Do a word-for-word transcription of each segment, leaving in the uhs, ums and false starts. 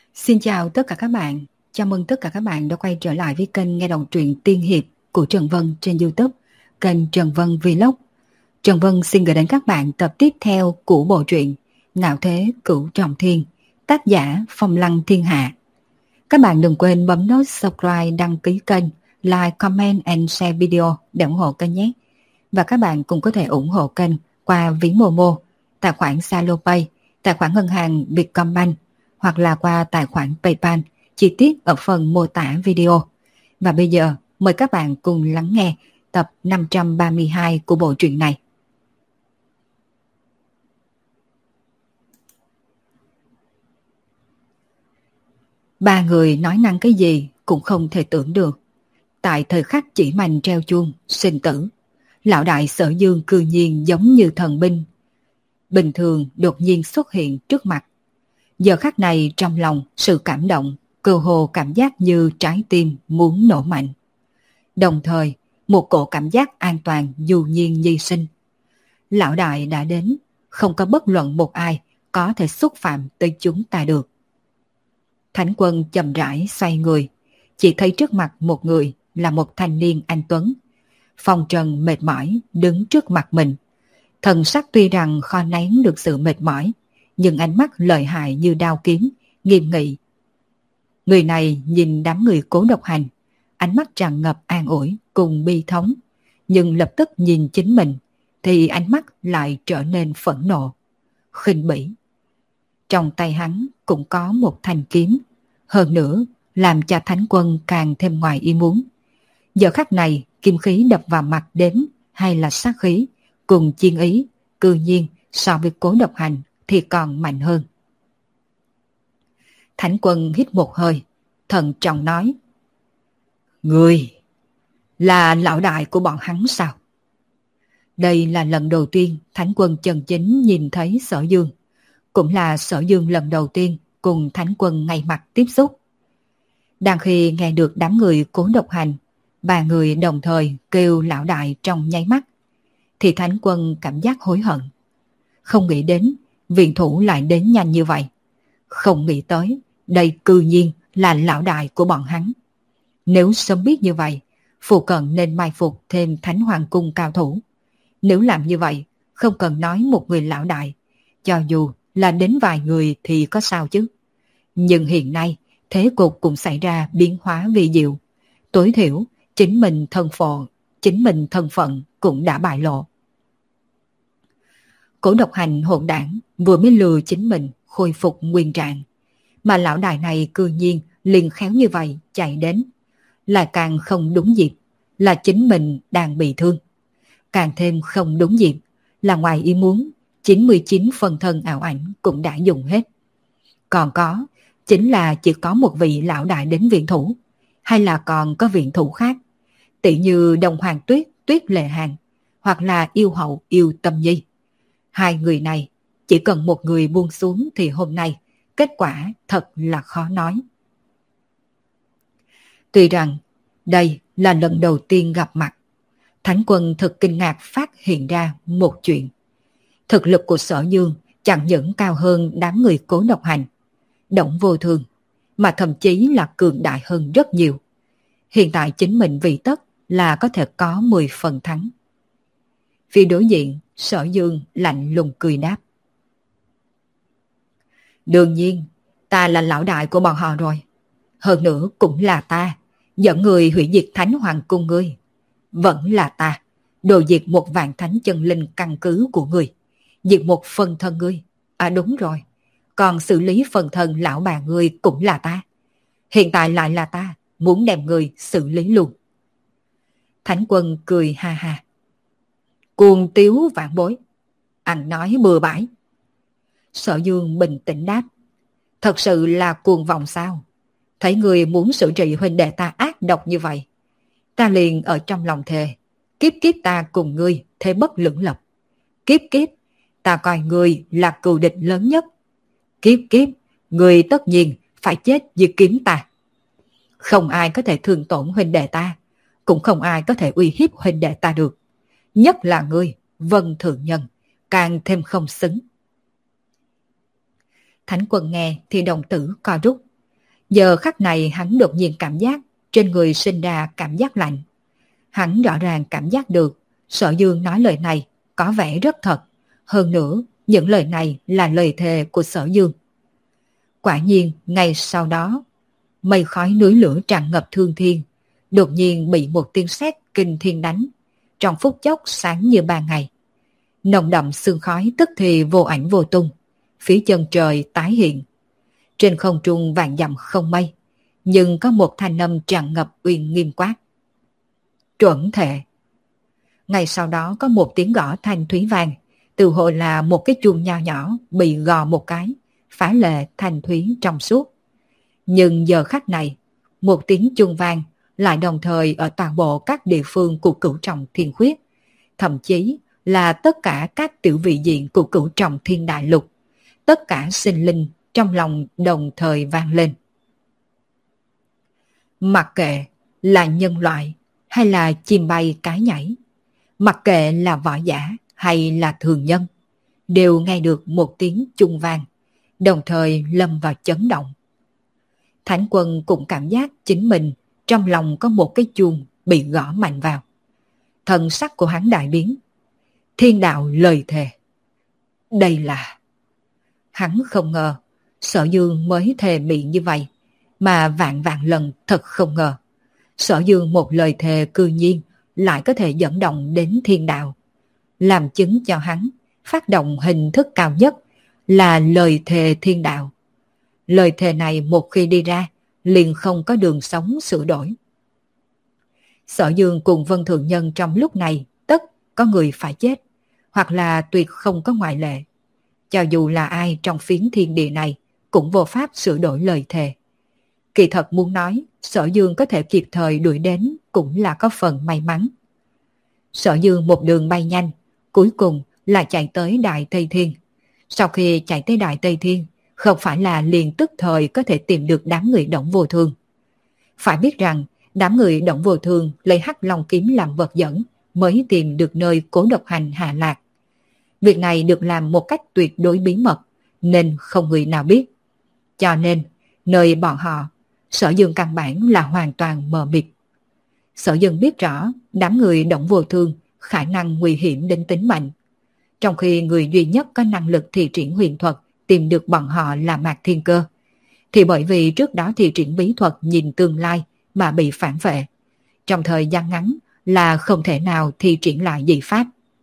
Xin chào tất cả các bạn, chào mừng tất cả các bạn đã quay trở lại với kênh nghe đọc truyện tiên hiệp của Trần Vân trên YouTube, kênh Trần Vân Vlog. Trần Vân xin gửi đến các bạn tập tiếp theo của bộ truyện Ngạo Thế Cửu Trọng Thiên, tác giả Phong Lăng Thiên Hạ. Các bạn đừng quên bấm nút subscribe, đăng ký kênh, like, comment and share video để ủng hộ kênh nhé. Và các bạn cũng có thể ủng hộ kênh qua ví Momo, tài khoản Salopay, tài khoản ngân hàng Vietcombank hoặc là qua tài khoản PayPal, chi tiết ở phần mô tả video. Và bây giờ mời các bạn cùng lắng nghe tập năm trăm ba mươi hai của bộ truyện này. Ba người nói năng cái gì cũng không thể tưởng được. Tại thời khắc chỉ mành treo chuông sinh tử, lão đại Sở Dương cư nhiên giống như thần binh bình thường đột nhiên xuất hiện trước mặt. Giờ khắc này trong lòng sự cảm động, cơ hồ cảm giác như trái tim muốn nổ mạnh. Đồng thời, một cổ cảm giác an toàn dù nhiên nhi sinh. Lão đại đã đến, không có bất luận một ai có thể xúc phạm tới chúng ta được. Thánh Quân chậm rãi xoay người, chỉ thấy trước mặt một người là một thanh niên anh tuấn. Phong trần mệt mỏi đứng trước mặt mình. Thần sắc tuy rằng khó nén được sự mệt mỏi, nhưng ánh mắt lợi hại như đao kiếm, nghiêm nghị. Người này nhìn đám người Cố Độc Hành, ánh mắt tràn ngập an ủi cùng bi thống, nhưng lập tức nhìn chính mình thì ánh mắt lại trở nên phẫn nộ, khinh bỉ. Trong tay hắn cũng có một thanh kiếm, hơn nữa làm cho Thánh Quân càng thêm ngoài ý muốn. Giờ khắc này kim khí đập vào mặt đến hay là sát khí cùng chiên ý, cư nhiên so với Cố Độc Hành thì còn mạnh hơn. Thánh Quân hít một hơi, thận trọng nói: Người là lão đại của bọn hắn sao? Đây là lần đầu tiên Thánh Quân chân chính nhìn thấy Sở Dương, cũng là Sở Dương lần đầu tiên cùng Thánh Quân ngay mặt tiếp xúc. Đang khi nghe được đám người Cố Độc Hành, ba người đồng thời kêu lão đại trong nháy mắt, thì Thánh Quân cảm giác hối hận. Không nghĩ đến viện thủ lại đến nhanh như vậy. Không nghĩ tới đây cư nhiên là lão đại của bọn hắn. Nếu sớm biết như vậy, phụ cận nên mai phục thêm Thánh Hoàng Cung cao thủ. Nếu làm như vậy, không cần nói một người lão đại, cho dù là đến vài người thì có sao chứ. Nhưng hiện nay, thế cục cũng xảy ra biến hóa vi diệu. Tối thiểu, chính mình thân phận, chính mình thân phận cũng đã bại lộ. Cố Độc Hành hỗn đảng vừa mới lừa chính mình khôi phục nguyên trạng, mà lão đại này cư nhiên liền khéo như vậy chạy đến, lại càng không đúng dịp là chính mình đang bị thương, càng thêm không đúng dịp là ngoài ý muốn chín mươi chín phần thân ảo ảnh cũng đã dùng hết. Còn có chính là chỉ có một vị lão đại đến viện thủ, hay là còn có viện thủ khác, tỷ như Đông Hoàng Tuyết, Tuyết Lệ Hàn, hoặc là Yêu Hậu, Yêu Tâm Nhi. Hai người này, chỉ cần một người buông xuống thì hôm nay kết quả thật là khó nói. Tuy rằng đây là lần đầu tiên gặp mặt, Thánh Quân thật kinh ngạc phát hiện ra một chuyện. Thực lực của Sở Dương chẳng những cao hơn đám người Cố Độc Hành, Đổng Vô Thường, mà thậm chí là cường đại hơn rất nhiều. Hiện tại chính mình vì tất là có thể có mười phần thắng. Phía đối diện, Sở Dương lạnh lùng cười đáp: Đương nhiên, ta là lão đại của bọn họ rồi. Hơn nữa cũng là ta dẫn người hủy diệt Thánh Hoàng Cung ngươi. Vẫn là ta đồ diệt một vạn thánh chân linh căn cứ của ngươi, diệt một phần thân ngươi. À đúng rồi, còn xử lý phần thân lão bà ngươi cũng là ta. Hiện tại lại là ta muốn đem ngươi xử lý luôn. Thánh Quân cười ha ha: Cuồng tiếu vạn bối, ăn nói bừa bãi. Sở Dương bình tĩnh đáp: Thật sự là cuồng vọng sao? Thấy người muốn xử trị huynh đệ ta ác độc như vậy, ta liền ở trong lòng thề, kiếp kiếp ta cùng ngươi thế bất lưỡng lập. Kiếp kiếp ta coi ngươi là cừu địch lớn nhất. Kiếp kiếp ngươi tất nhiên phải chết dưới kiếm ta. Không ai có thể thương tổn huynh đệ ta, cũng không ai có thể uy hiếp huynh đệ ta được. Nhất là ngươi, Vân Thượng Nhân, càng thêm không xứng. Thánh Quân nghe thì đồng tử co rút, Giờ khắc này hắn đột nhiên cảm giác trên người sinh ra cảm giác lạnh. Hắn rõ ràng cảm giác được Sở Dương nói lời này có vẻ rất thật. Hơn nữa, những lời này là lời thề của Sở Dương. Quả nhiên, ngay sau đó, mây khói núi lửa tràn ngập thương thiên, đột nhiên bị một tiếng sét kinh thiên đánh, trong phút chốc sáng như ban ngày. Nồng đậm sương khói tức thì vô ảnh vô tung, phía chân trời tái hiện. Trên không trung vạn dặm không mây, nhưng có một thanh âm tràn ngập uy nghiêm quát. Chuẩn thệ. Ngay sau đó có một tiếng gõ thanh thúy vang, từ hồi là một cái chuông nho nhỏ bị gò một cái, phá lệ thanh thúy trong suốt. Nhưng giờ khắc này, một tiếng chuông vang lại đồng thời ở toàn bộ các địa phương của Cửu Trọng Thiên Khuyết, thậm chí là tất cả các tiểu vị diện của Cửu Trọng Thiên Đại Lục, tất cả sinh linh trong lòng đồng thời vang lên. Mặc kệ là nhân loại hay là chim bay cái nhảy, mặc kệ là võ giả hay là thường nhân, đều nghe được một tiếng chuông vang, đồng thời lâm vào chấn động. Thánh Quân cũng cảm giác chính mình trong lòng có một cái chuông bị gõ mạnh vào. Thần sắc của hắn đại biến. Thiên đạo lời thề. Đây là... Hắn không ngờ Sở Dương mới thề miệng như vậy, mà vạn vạn lần thật không ngờ. Sở Dương một lời thề cư nhiên lại có thể dẫn động đến thiên đạo, làm chứng cho hắn phát động hình thức cao nhất là lời thề thiên đạo. Lời thề này một khi đi ra, liền không có đường sống sửa đổi. Sở Dương cùng Vân Thượng Nhân trong lúc này tất có người phải chết, hoặc là tuyệt không có ngoại lệ. Cho dù là ai trong phiến thiên địa này cũng vô pháp sửa đổi lời thề. Kỳ thật muốn nói, Sở Dương có thể kịp thời đuổi đến cũng là có phần may mắn. Sở Dương một đường bay nhanh, cuối cùng là chạy tới Đại Tây Thiên. Sau khi chạy tới Đại Tây Thiên, không phải là liền tức thời có thể tìm được đám người Đổng Vô Thương. Phải biết rằng, đám người Đổng Vô Thương lấy Hắc Long kiếm làm vật dẫn mới tìm được nơi Cố Độc Hành hạ lạc. Việc này được làm một cách tuyệt đối bí mật, nên không người nào biết. Cho nên, nơi bọn họ, Sở Dương căn bản là hoàn toàn mờ mịt. Sở Dương biết rõ đám người Đổng Vô Thương khả năng nguy hiểm đến tính mệnh. Trong khi người duy nhất có năng lực thi triển huyền thuật tìm được bọn họ là Mạc Thiên Cơ, thì bởi vì trước đó thi triển bí thuật nhìn tương lai mà bị phản vệ, trong thời gian ngắn là không thể nào thi triển lại dị pháp.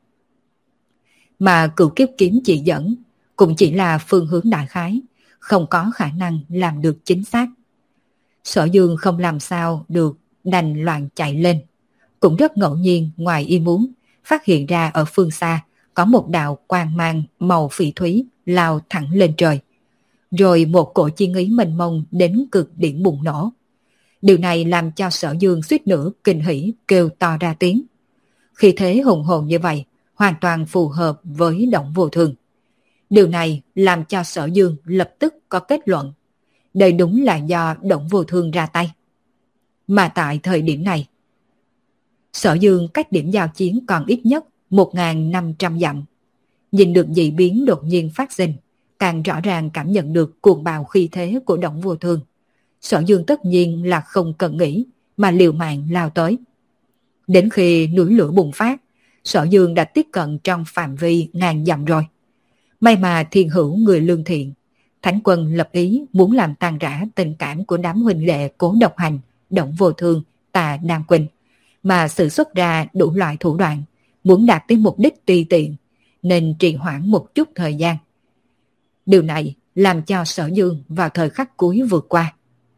Mà Cửu Kiếp kiếm chỉ dẫn cũng chỉ là phương hướng đại khái, không có khả năng làm được chính xác. Sở Dương không làm sao được, đành loạn chạy lên. Cũng rất ngẫu nhiên ngoài ý muốn, phát hiện ra ở phương xa có một đạo quang mang màu phỉ thúy lao thẳng lên trời. Rồi một cổ chi ý mênh mông đến cực điểm bùng nổ. Điều này làm cho Sở Dương suýt nữa kinh hỉ kêu to ra tiếng. Khi thế hùng hồn như vậy, hoàn toàn phù hợp với Đổng Vô Thương. Điều này làm cho Sở Dương lập tức có kết luận. Đây đúng là do Đổng Vô Thương ra tay. Mà tại thời điểm này, Sở Dương cách điểm giao chiến còn ít nhất một nghìn năm trăm dặm. Nhìn được dị biến đột nhiên phát sinh, càng rõ ràng cảm nhận được cuồng bạo khí thế của Đổng Vô Thương. Sở Dương tất nhiên là không cần nghĩ, mà liều mạng lao tới. Đến khi núi lửa bùng phát, Sở Dương đã tiếp cận trong phạm vi ngàn dặm rồi. May mà thiên hữu người lương thiện, Thánh Quân lập ý muốn làm tan rã tình cảm của đám huynh đệ Cố Độc Hành, Đổng Vô Thương, Tà Đan Quỳnh, mà sử xuất ra đủ loại thủ đoạn, muốn đạt tới mục đích tùy tiện, nên trì hoãn một chút thời gian. Điều này làm cho Sở Dương vào thời khắc cuối vượt qua.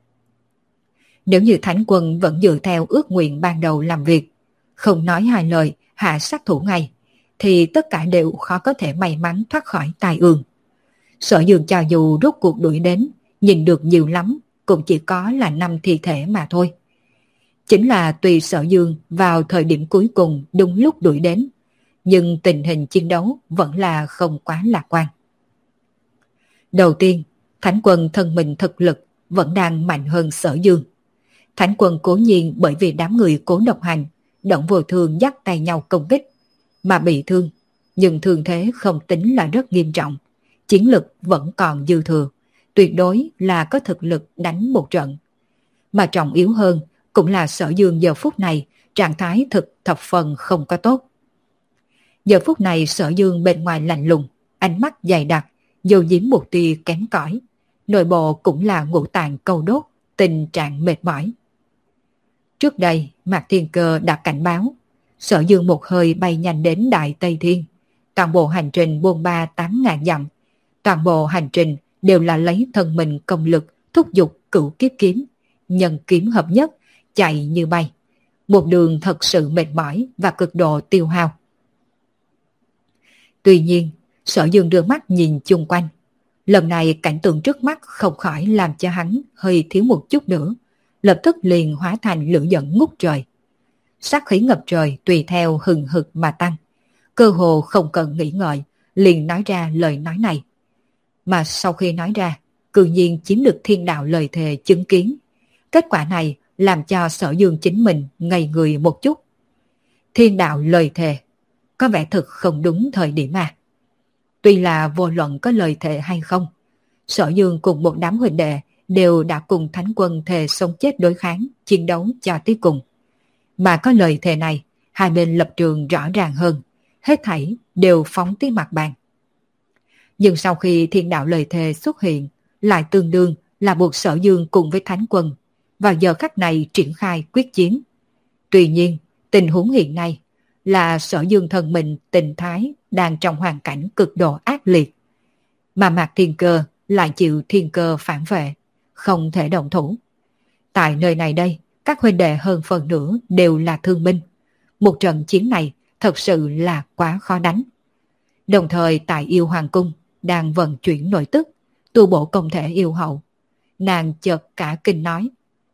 Nếu như Thánh Quân vẫn dựa theo ước nguyện ban đầu làm việc, không nói hai lời hạ sát thủ ngay, thì tất cả đều khó có thể may mắn thoát khỏi tai ương. Sở Dương cho dù rốt cuộc đuổi đến, nhìn được nhiều lắm, cũng chỉ có là năm thi thể mà thôi. Chính là tùy Sở Dương vào thời điểm cuối cùng đúng lúc đuổi đến, nhưng tình hình chiến đấu vẫn là không quá lạc quan. Đầu tiên, Thánh Quân thân mình thực lực vẫn đang mạnh hơn Sở Dương. Thánh Quân cố nhiên bởi vì đám người Cố Độc Hành, Đổng Vô Thương dắt tay nhau công kích, mà bị thương, nhưng thương thế không tính là rất nghiêm trọng, chiến lực vẫn còn dư thừa, tuyệt đối là có thực lực đánh một trận. Mà trọng yếu hơn cũng là Sở Dương giờ phút này trạng thái thực thập phần không có tốt. Giờ phút này Sở Dương bên ngoài lạnh lùng, ánh mắt dày đặc, dầu diếm một tia kém cỏi, nội bộ cũng là ngũ tạng câu đốt, tình trạng mệt mỏi. Trước đây, Mạc Thiên Cơ đã cảnh báo, Sở Dương một hơi bay nhanh đến Đại Tây Thiên. Toàn bộ hành trình buôn ba tám ngàn dặm, toàn bộ hành trình đều là lấy thân mình công lực thúc giục cửu kiếp kiếm, nhân kiếm hợp nhất, chạy như bay. Một đường thật sự mệt mỏi và cực độ tiêu hao. Tuy nhiên, Sở Dương đưa mắt nhìn chung quanh. Lần này cảnh tượng trước mắt không khỏi làm cho hắn hơi thiếu một chút nữa, lập tức liền hóa thành lửa giận ngút trời. Sát khí ngập trời tùy theo hừng hực mà tăng, cơ hồ không cần nghĩ ngợi, liền nói ra lời nói này. Mà sau khi nói ra, cư nhiên chiếm được thiên đạo lời thề chứng kiến. Kết quả này làm cho Sở Dương chính mình ngây người một chút. Thiên đạo lời thề, có vẻ thực không đúng thời điểm mà. Tuy là vô luận có lời thề hay không, Sở Dương cùng một đám huynh đệ đều đã cùng Thánh Quân thề sống chết đối kháng, chiến đấu cho tới cùng. Mà có lời thề này, hai bên lập trường rõ ràng hơn, hết thảy đều phóng tới mặt bàn. Nhưng sau khi thiên đạo lời thề xuất hiện, lại tương đương là buộc Sở Dương cùng với Thánh Quân vào giờ khắc này triển khai quyết chiến. Tuy nhiên, tình huống hiện nay là Sở Dương thân mình tình thái đang trong hoàn cảnh cực độ ác liệt, mà Mạc Thiên Cơ lại chịu thiên cơ phản vệ, không thể động thủ. Tại nơi này đây, các huynh đệ hơn phần nửa đều là thương binh. Một trận chiến này thật sự là quá khó đánh. Đồng thời tại Yêu Hoàng Cung đang vận chuyển nội tức, tu bổ công thể yêu hậu. Nàng chợt cả kinh nói: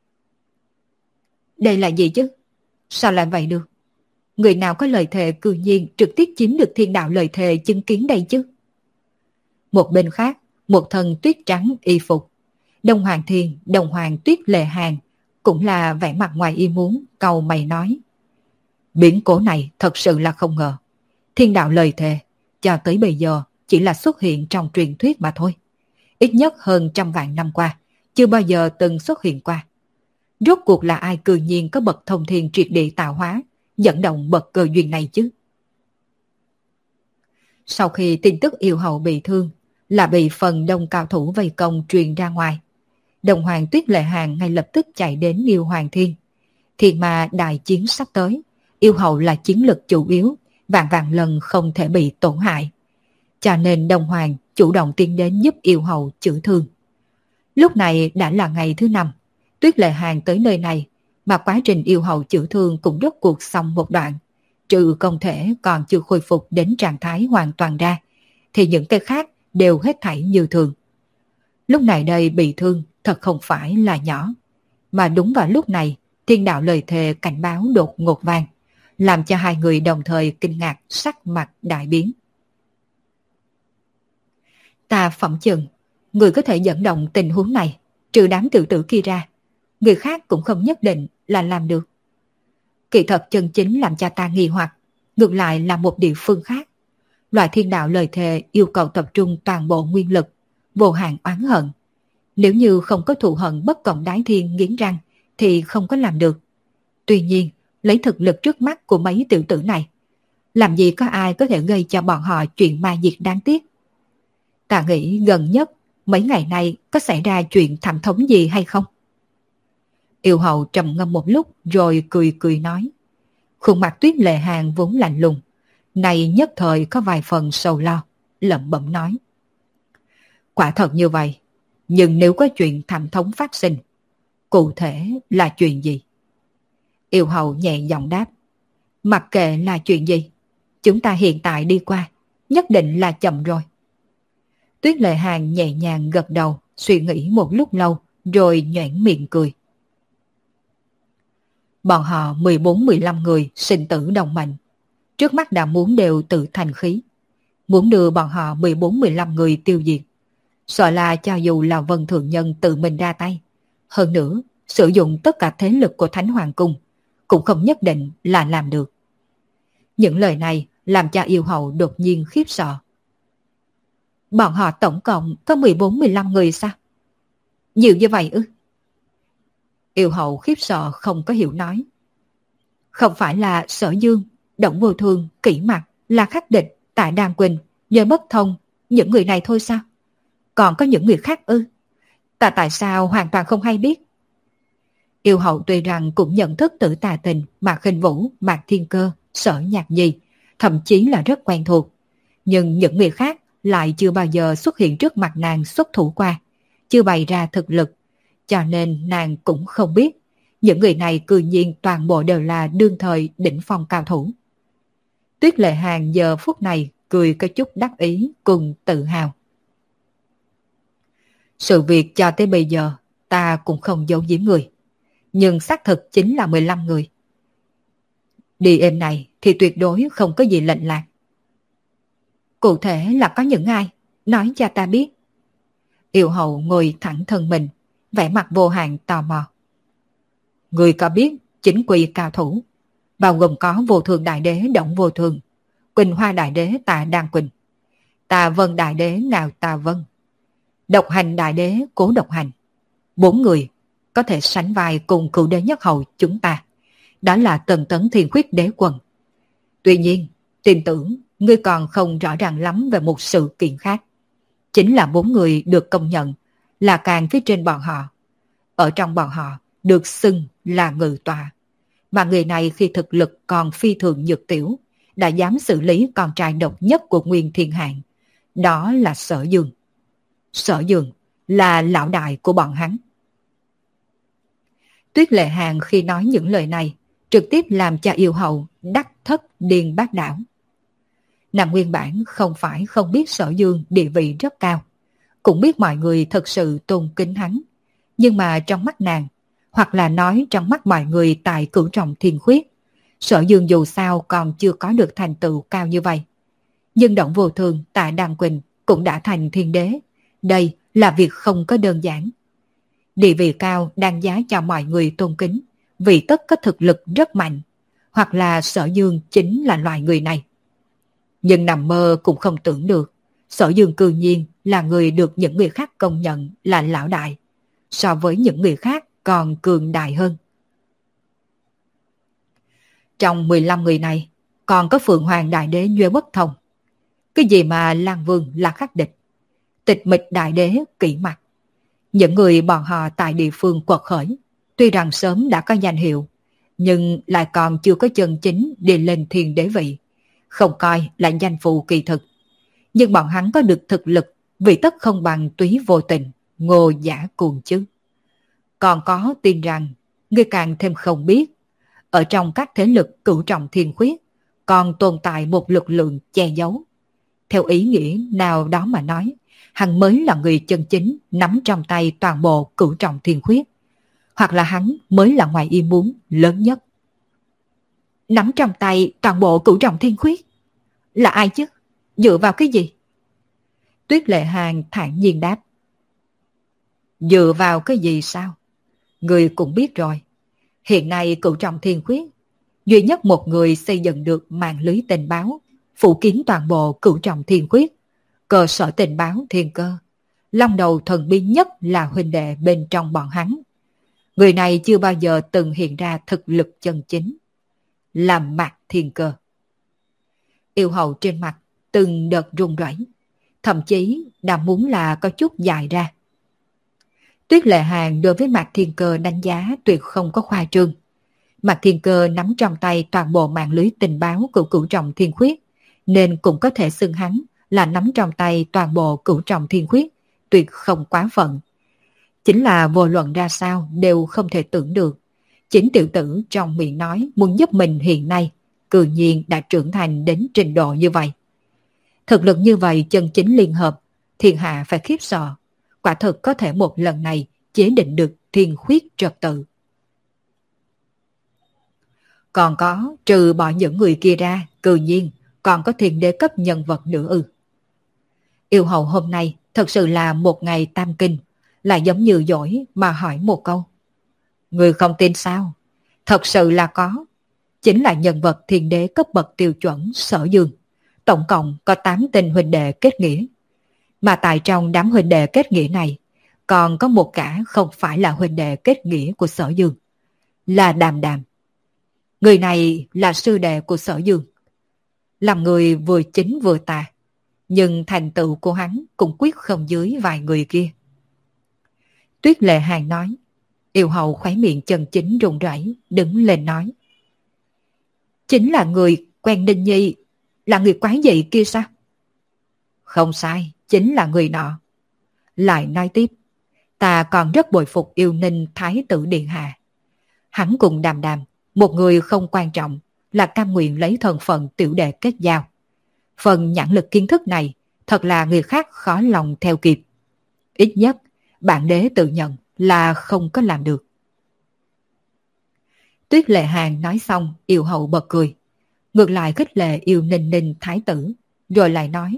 đây là gì chứ? Sao lại vậy được? Người nào có lời thề cư nhiên trực tiếp chiếm được thiên đạo lời thề chứng kiến đây chứ? Một bên khác, một thân tuyết trắng y phục, Đông Hoàng Thiên, Đông Hoàng Tuyết Lệ Hàng cũng là vẻ mặt ngoài ý muốn, cau mày nói: biến cố này thật sự là không ngờ. Thiên đạo lời thề cho tới bây giờ chỉ là xuất hiện trong truyền thuyết mà thôi. Ít nhất hơn trăm vạn năm qua, chưa bao giờ từng xuất hiện qua. Rốt cuộc là ai cư nhiên có bậc thông thiên triệt địa tạo hóa, dẫn động bậc cơ duyên này chứ? Sau khi tin tức yêu hậu bị thương, là bị phần đông cao thủ vây công truyền ra ngoài, Đồng Hoàng Tuyết Lệ Hàng ngay lập tức chạy đến Yêu Hoàng Thiên. Thì mà đại chiến sắp tới, yêu hậu là chiến lực chủ yếu, vạn vạn lần không thể bị tổn hại. Cho nên Đồng Hoàng chủ động tiến đến giúp yêu hậu chữa thương. Lúc này đã là ngày thứ năm, Tuyết Lệ Hàng tới nơi này, mà quá trình yêu hậu chữa thương cũng rốt cuộc xong một đoạn. Trừ công thể còn chưa khôi phục đến trạng thái hoàn toàn ra, thì những cái khác đều hết thảy như thường. Lúc này đây bị thương thật không phải là nhỏ. Mà đúng vào lúc này, thiên đạo lời thề cảnh báo đột ngột vang, làm cho hai người đồng thời kinh ngạc, sắc mặt đại biến. Ta phỏng chừng, người có thể dẫn động tình huống này, trừ đám tự tử kia ra, người khác cũng không nhất định là làm được. Kỳ thật chân chính làm cho ta nghi hoặc, ngược lại là một địa phương khác. Loại thiên đạo lời thề yêu cầu tập trung toàn bộ nguyên lực, vô hạn oán hận. Nếu như không có thù hận bất cộng đái thiên nghiến răng, thì không có làm được. Tuy nhiên, lấy thực lực trước mắt của mấy tiểu tử này, làm gì có ai có thể gây cho bọn họ chuyện ma diệt đáng tiếc. Ta nghĩ gần nhất, mấy ngày nay có xảy ra chuyện thảm thống gì hay không? Yêu hậu trầm ngâm một lúc rồi cười cười nói. Khuôn mặt Tuyết Lệ Hàng vốn lạnh lùng, này nhất thời có vài phần sầu lo, lẩm bẩm nói. Quả thật như vậy, nhưng nếu có chuyện thảm thống phát sinh, cụ thể là chuyện gì? Yêu hậu nhẹ giọng đáp. Mặc kệ là chuyện gì, chúng ta hiện tại đi qua, nhất định là chậm rồi. Tuyết Lệ Hàng nhẹ nhàng gật đầu, suy nghĩ một lúc lâu, rồi nhoẻn miệng cười. Bọn họ mười bốn mười lăm người sinh tử đồng mệnh, trước mắt đã muốn đều tự thành khí, muốn đưa bọn họ mười bốn mười lăm người tiêu diệt. Sợ là cho dù là Vân Thượng Nhân tự mình ra tay, hơn nữa sử dụng tất cả thế lực của Thánh Hoàng Cung, cũng không nhất định là làm được. Những lời này làm cho yêu hậu đột nhiên khiếp sợ. Bọn họ tổng cộng có mười bốn mười lăm người sao? Nhiều như vậy ư? Yêu hậu khiếp sợ không có hiểu nói. Không phải là Sở Dương, Động Vô Thương, Kỷ Mặc, La Khắc Địch, Tạ Đan Quỳnh, Nhớ Bất Thông, những người này thôi sao? Còn có những người khác ư? Ta tại sao hoàn toàn không hay biết? Yêu hậu tuy rằng cũng nhận thức Tử Tà Tình, Mạc Khinh Vũ, Mạc Thiên Cơ, Sở Nhạc Nhi, thậm chí là rất quen thuộc. Nhưng những người khác lại chưa bao giờ xuất hiện trước mặt nàng xuất thủ qua, chưa bày ra thực lực, cho nên nàng cũng không biết những người này cư nhiên toàn bộ đều là đương thời đỉnh phong cao thủ. Tuyết Lệ Hàn giờ phút này cười có chút đắc ý cùng tự hào. Sự việc cho tới bây giờ ta cũng không giấu giếm người, nhưng xác thực chính là mười lăm người. Đi êm này thì tuyệt đối không có gì lệch lạc. Cụ thể là có những ai? Nói cho ta biết. Yêu hậu ngồi thẳng thân mình, vẻ mặt vô hạn tò mò. Người có biết chính quy cao thủ, bao gồm có Vô Thường Đại Đế Động Vô Thường, Quỳnh Hoa Đại Đế Tạ Đan Quỳnh, Tà Vân Đại Đế Ngạo Tà Vân, Độc Hành Đại Đế Cố Độc Hành. Bốn người có thể sánh vai cùng cựu đế nhất hầu chúng ta, đó là Tần Tấn Thiên Khuyết Đế Quân. Tuy nhiên, tin tưởng ngươi còn không rõ ràng lắm về một sự kiện khác. Chính là bốn người được công nhận là càng phía trên bọn họ. Ở trong bọn họ được xưng là ngự tọa. Mà người này khi thực lực còn phi thường nhược tiểu, đã dám xử lý con trai độc nhất của Nguyên Thiên Hạng. Đó là Sở Dương. Sở Dương là lão đại của bọn hắn. Tuyết Lệ Hàn khi nói những lời này, trực tiếp làm cho yêu hậu đắc thất điên bát đảo. Nàng nguyên bản không phải không biết Sở Dương địa vị rất cao, cũng biết mọi người thật sự tôn kính hắn. Nhưng mà trong mắt nàng, hoặc là nói trong mắt mọi người tại Cửu Trọng Thiên Khuyết, Sở Dương dù sao còn chưa có được thành tựu cao như vậy. Nhưng Động Vô Thường, Tạ Đan Quỳnh cũng đã thành thiên đế. Đây là việc không có đơn giản. Địa vị cao đáng giá cho mọi người tôn kính, vì tất có thực lực rất mạnh, hoặc là Sở Dương chính là loại người này. Nhưng nằm mơ cũng không tưởng được, Sở Dương cư nhiên là người được những người khác công nhận là lão đại, so với những người khác còn cường đại hơn. Trong mười lăm người này, còn có Phượng Hoàng Đại Đế Nhuê Bất Thông. Cái gì mà Lan Vương là khắc địch, Tịch Mịch Đại Đế Kỷ Mặc. Những người bọn họ tại địa phương quật khởi, tuy rằng sớm đã có danh hiệu, nhưng lại còn chưa có chân chính đi lên thiên đế vị, không coi là danh phù kỳ thực. Nhưng bọn hắn có được thực lực, vì tất không bằng Túy Vô Tình, Ngô Giả Cuồng chứ. Còn có tin rằng, ngươi càng thêm không biết, ở trong các thế lực Cửu Trọng Thiên Khuyết, còn tồn tại một lực lượng che giấu. Theo ý nghĩa nào đó mà nói, hắn mới là người chân chính nắm trong tay toàn bộ Cửu Trọng Thiên Khuyết, hoặc là hắn mới là ngoài ý muốn lớn nhất. Nắm trong tay toàn bộ Cửu Trọng Thiên Khuyết? Là ai chứ? Dựa vào cái gì? Tuyết Lệ Hàn thản nhiên đáp. Dựa vào cái gì sao? Người cũng biết rồi. Hiện nay Cửu Trọng Thiên Khuyết, duy nhất một người xây dựng được mạng lưới tình báo, phủ kín toàn bộ Cửu Trọng Thiên Khuyết, cơ sở tình báo Thiên Cơ. Long đầu thần bí nhất là huynh đệ bên trong bọn hắn. Người này chưa bao giờ từng hiện ra thực lực chân chính. Là Mạc Thiên Cơ. Yêu hậu trên mặt từng đợt run rẩy, thậm chí đã muốn là có chút dài ra. Tuyết Lệ Hàn đối với Mạc Thiên Cơ đánh giá tuyệt không có khoa trương. Mạc Thiên Cơ nắm trong tay toàn bộ mạng lưới tình báo của Cửu Trọng Thiên Khuyết, nên cũng có thể xưng hắn là nắm trong tay toàn bộ Cửu Trọng Thiên Khuyết, tuyệt không quá phận. Chính là vô luận ra sao đều không thể tưởng được, chính tiểu tử trong miệng nói muốn giúp mình hiện nay, cư nhiên đã trưởng thành đến trình độ như vậy. Thực lực như vậy chân chính liên hợp, thiên hạ phải khiếp sợ, quả thực có thể một lần này chế định được thiên khuyết trật tự. Còn có, trừ bỏ những người kia ra, cư nhiên còn có thiên đế cấp nhân vật nữa ư? Yêu hậu hôm nay thật sự là một ngày tam kinh, lại giống như dỗi mà hỏi một câu. Người không tin sao? Thật sự là có. Chính là nhân vật thiên đế cấp bậc tiêu chuẩn Sở Dương. Tổng cộng có tám tên huynh đệ kết nghĩa. Mà tại trong đám huynh đệ kết nghĩa này, còn có một cả không phải là huynh đệ kết nghĩa của Sở Dương, là Đàm Đàm. Người này là sư đệ của Sở Dương, làm người vừa chính vừa tà, nhưng thành tựu của hắn cũng quyết không dưới vài người kia. Tuyết Lệ Hàn nói. Yêu hậu khóe miệng chân chính run rẩy, đứng lên nói. Chính là người quen Ninh Nhi, là người quái dị kia sao? Không sai, chính là người nọ. Lại nói tiếp, ta còn rất bội phục yêu Ninh Thái tử Điện Hạ. Hắn cùng Đàm Đàm, một người không quan trọng, là cam nguyện lấy thân phận tiểu đệ kết giao. Phần nhãn lực kiến thức này, thật là người khác khó lòng theo kịp. Ít nhất, bản đế tự nhận là không có làm được. Tuyết Lệ Hàn nói xong, yêu hậu bật cười. Ngược lại khích lệ yêu Ninh Ninh Thái tử, rồi lại nói.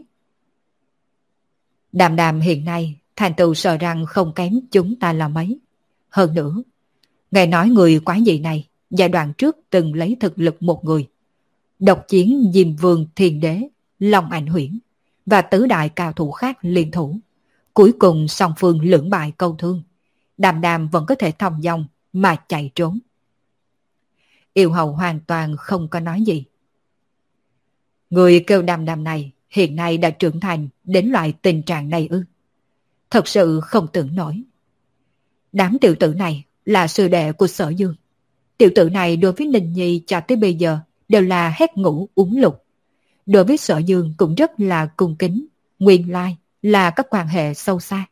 Đàm Đàm hiện nay, thành tựu sợ rằng không kém chúng ta là mấy. Hơn nữa, nghe nói người quái dị này, giai đoạn trước từng lấy thực lực một người. Độc chiến Diêm Vương Thiên Đế, Long Ảnh Huyễn và tứ đại cao thủ khác liên thủ. Cuối cùng song phương lưỡng bại câu thương. Đàm Đàm vẫn có thể thong dong mà chạy trốn. Yêu hậu hoàn toàn không có nói gì. Người kêu Đàm Đàm này hiện nay đã trưởng thành đến loại tình trạng này ư? Thật sự không tưởng nổi. Đám tiểu tử này là sư đệ của Sở Dương. Tiểu tử này đối với Ninh Nhi cho tới bây giờ đều là hét ngủ uống lục. Đối với Sở Dương cũng rất là cung kính, nguyên lai là các quan hệ sâu xa.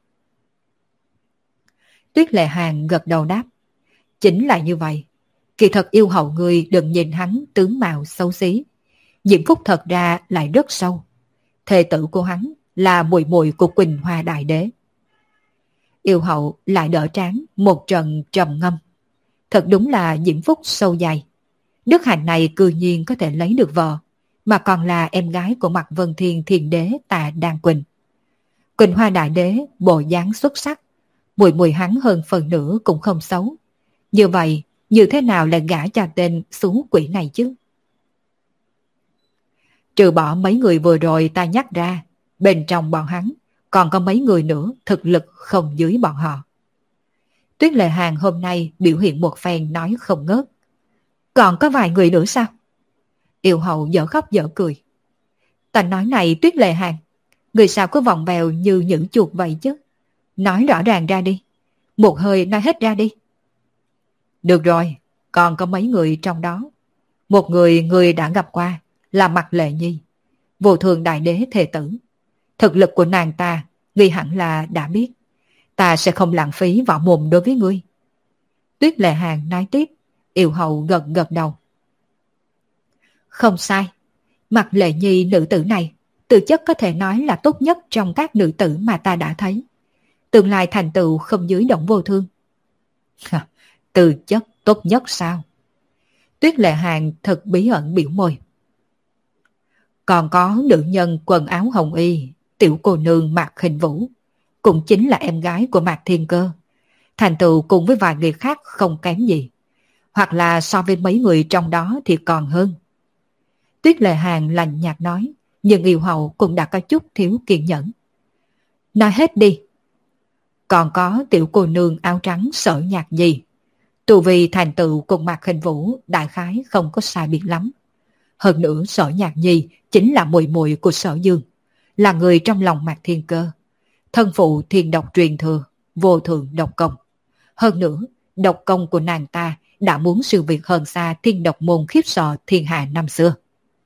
Tuyết Lệ Hàn gật đầu đáp. Chính là như vậy. Kỳ thật yêu hậu người đừng nhìn hắn tướng mạo xấu xí. Diễm phúc thật ra lại rất sâu. Thê tử của hắn là muội muội của Quỳnh Hoa Đại Đế. Yêu hậu lại đỡ trán một trận trầm ngâm. Thật đúng là diễm phúc sâu dày. Đức hạnh này cư nhiên có thể lấy được vợ, mà còn là em gái của Mạc Vân Thiên Thiên Đế Tà Đan Quỳnh. Quỳnh Hoa Đại Đế bộ dáng xuất sắc, muội muội hắn hơn phần nửa cũng không xấu. Như vậy, như thế nào lại gả cho tên xú quỷ này chứ? Trừ bỏ mấy người vừa rồi ta nhắc ra, bên trong bọn hắn còn có mấy người nữa thực lực không dưới bọn họ. Tuyết Lệ Hàn hôm nay biểu hiện một phen nói không ngớt. Còn có vài người nữa sao? Yêu hậu dở khóc dở cười. Ta nói này Tuyết Lệ Hàn, người sao có vòng vèo như những chuột vậy chứ? Nói rõ ràng ra đi. Một hơi nói hết ra đi. Được rồi, còn có mấy người trong đó. Một người người đã gặp qua là Mạc Lệ Nhi, Vô Thường Đại Đế thê tử. Thực lực của nàng ta, ngươi hẳn là đã biết. Ta sẽ không lãng phí võ mồm đối với ngươi. Tuyết Lệ Hàn nói tiếp, yêu hậu gật gật đầu. Không sai, Mạc Lệ Nhi nữ tử này, tư chất có thể nói là tốt nhất trong các nữ tử mà ta đã thấy. Tương lai thành tựu không dưới Động Vô Thương. Tư chất tốt nhất sao? Tuyết Lệ Hàn thật bí ẩn biểu môi. Còn có nữ nhân quần áo hồng y, tiểu cô nương Mạc Khinh Vũ, cũng chính là em gái của Mạc Thiên Cơ. Thành tựu cùng với vài người khác không kém gì, hoặc là so với mấy người trong đó thì còn hơn. Tuyết Lệ Hàn lạnh nhạt nói, nhưng yêu hậu cũng đã có chút thiếu kiên nhẫn. Nói hết đi. Còn có tiểu cô nương áo trắng Sở Nhạc Nhi. Tu vi thành tựu cùng Mạc Khinh Vũ đại khái không có sai biệt lắm. Hơn nữa Sở Nhạc Nhi chính là muội muội của Sở Dương, là người trong lòng Mạc Thiên Cơ. Thân phụ thiên độc truyền thừa, vô thượng độc công. Hơn nữa, độc công của nàng ta đã muốn siêu việt hơn xa thiên độc môn khiếp sợ thiên hạ năm xưa.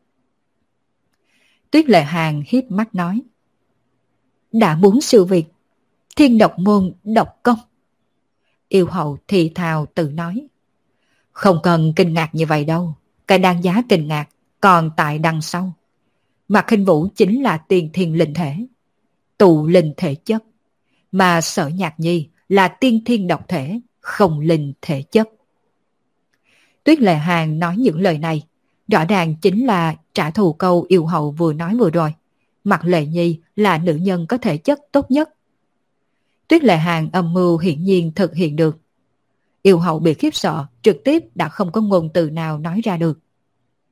Tuyết Lệ Hàn híp mắt nói. Đã muốn siêu việt thiên độc môn độc công. Yêu hậu thì thào tự nói. Không cần kinh ngạc như vậy đâu. Cái đáng giá kinh ngạc còn tại đằng sau. Mạc Khinh Vũ chính là tiên thiên linh thể, tụ linh thể chất. Mà Sở Nhạc Nhi là tiên thiên độc thể, không linh thể chất. Tuyết Lệ Hàn nói những lời này, rõ ràng chính là trả thù câu yêu hậu vừa nói vừa rồi. Mạc Lệ Nhi là nữ nhân có thể chất tốt nhất. Tuyết Lệ Hàn âm mưu hiển nhiên thực hiện được. Yêu hậu bị khiếp sợ, trực tiếp đã không có ngôn từ nào nói ra được.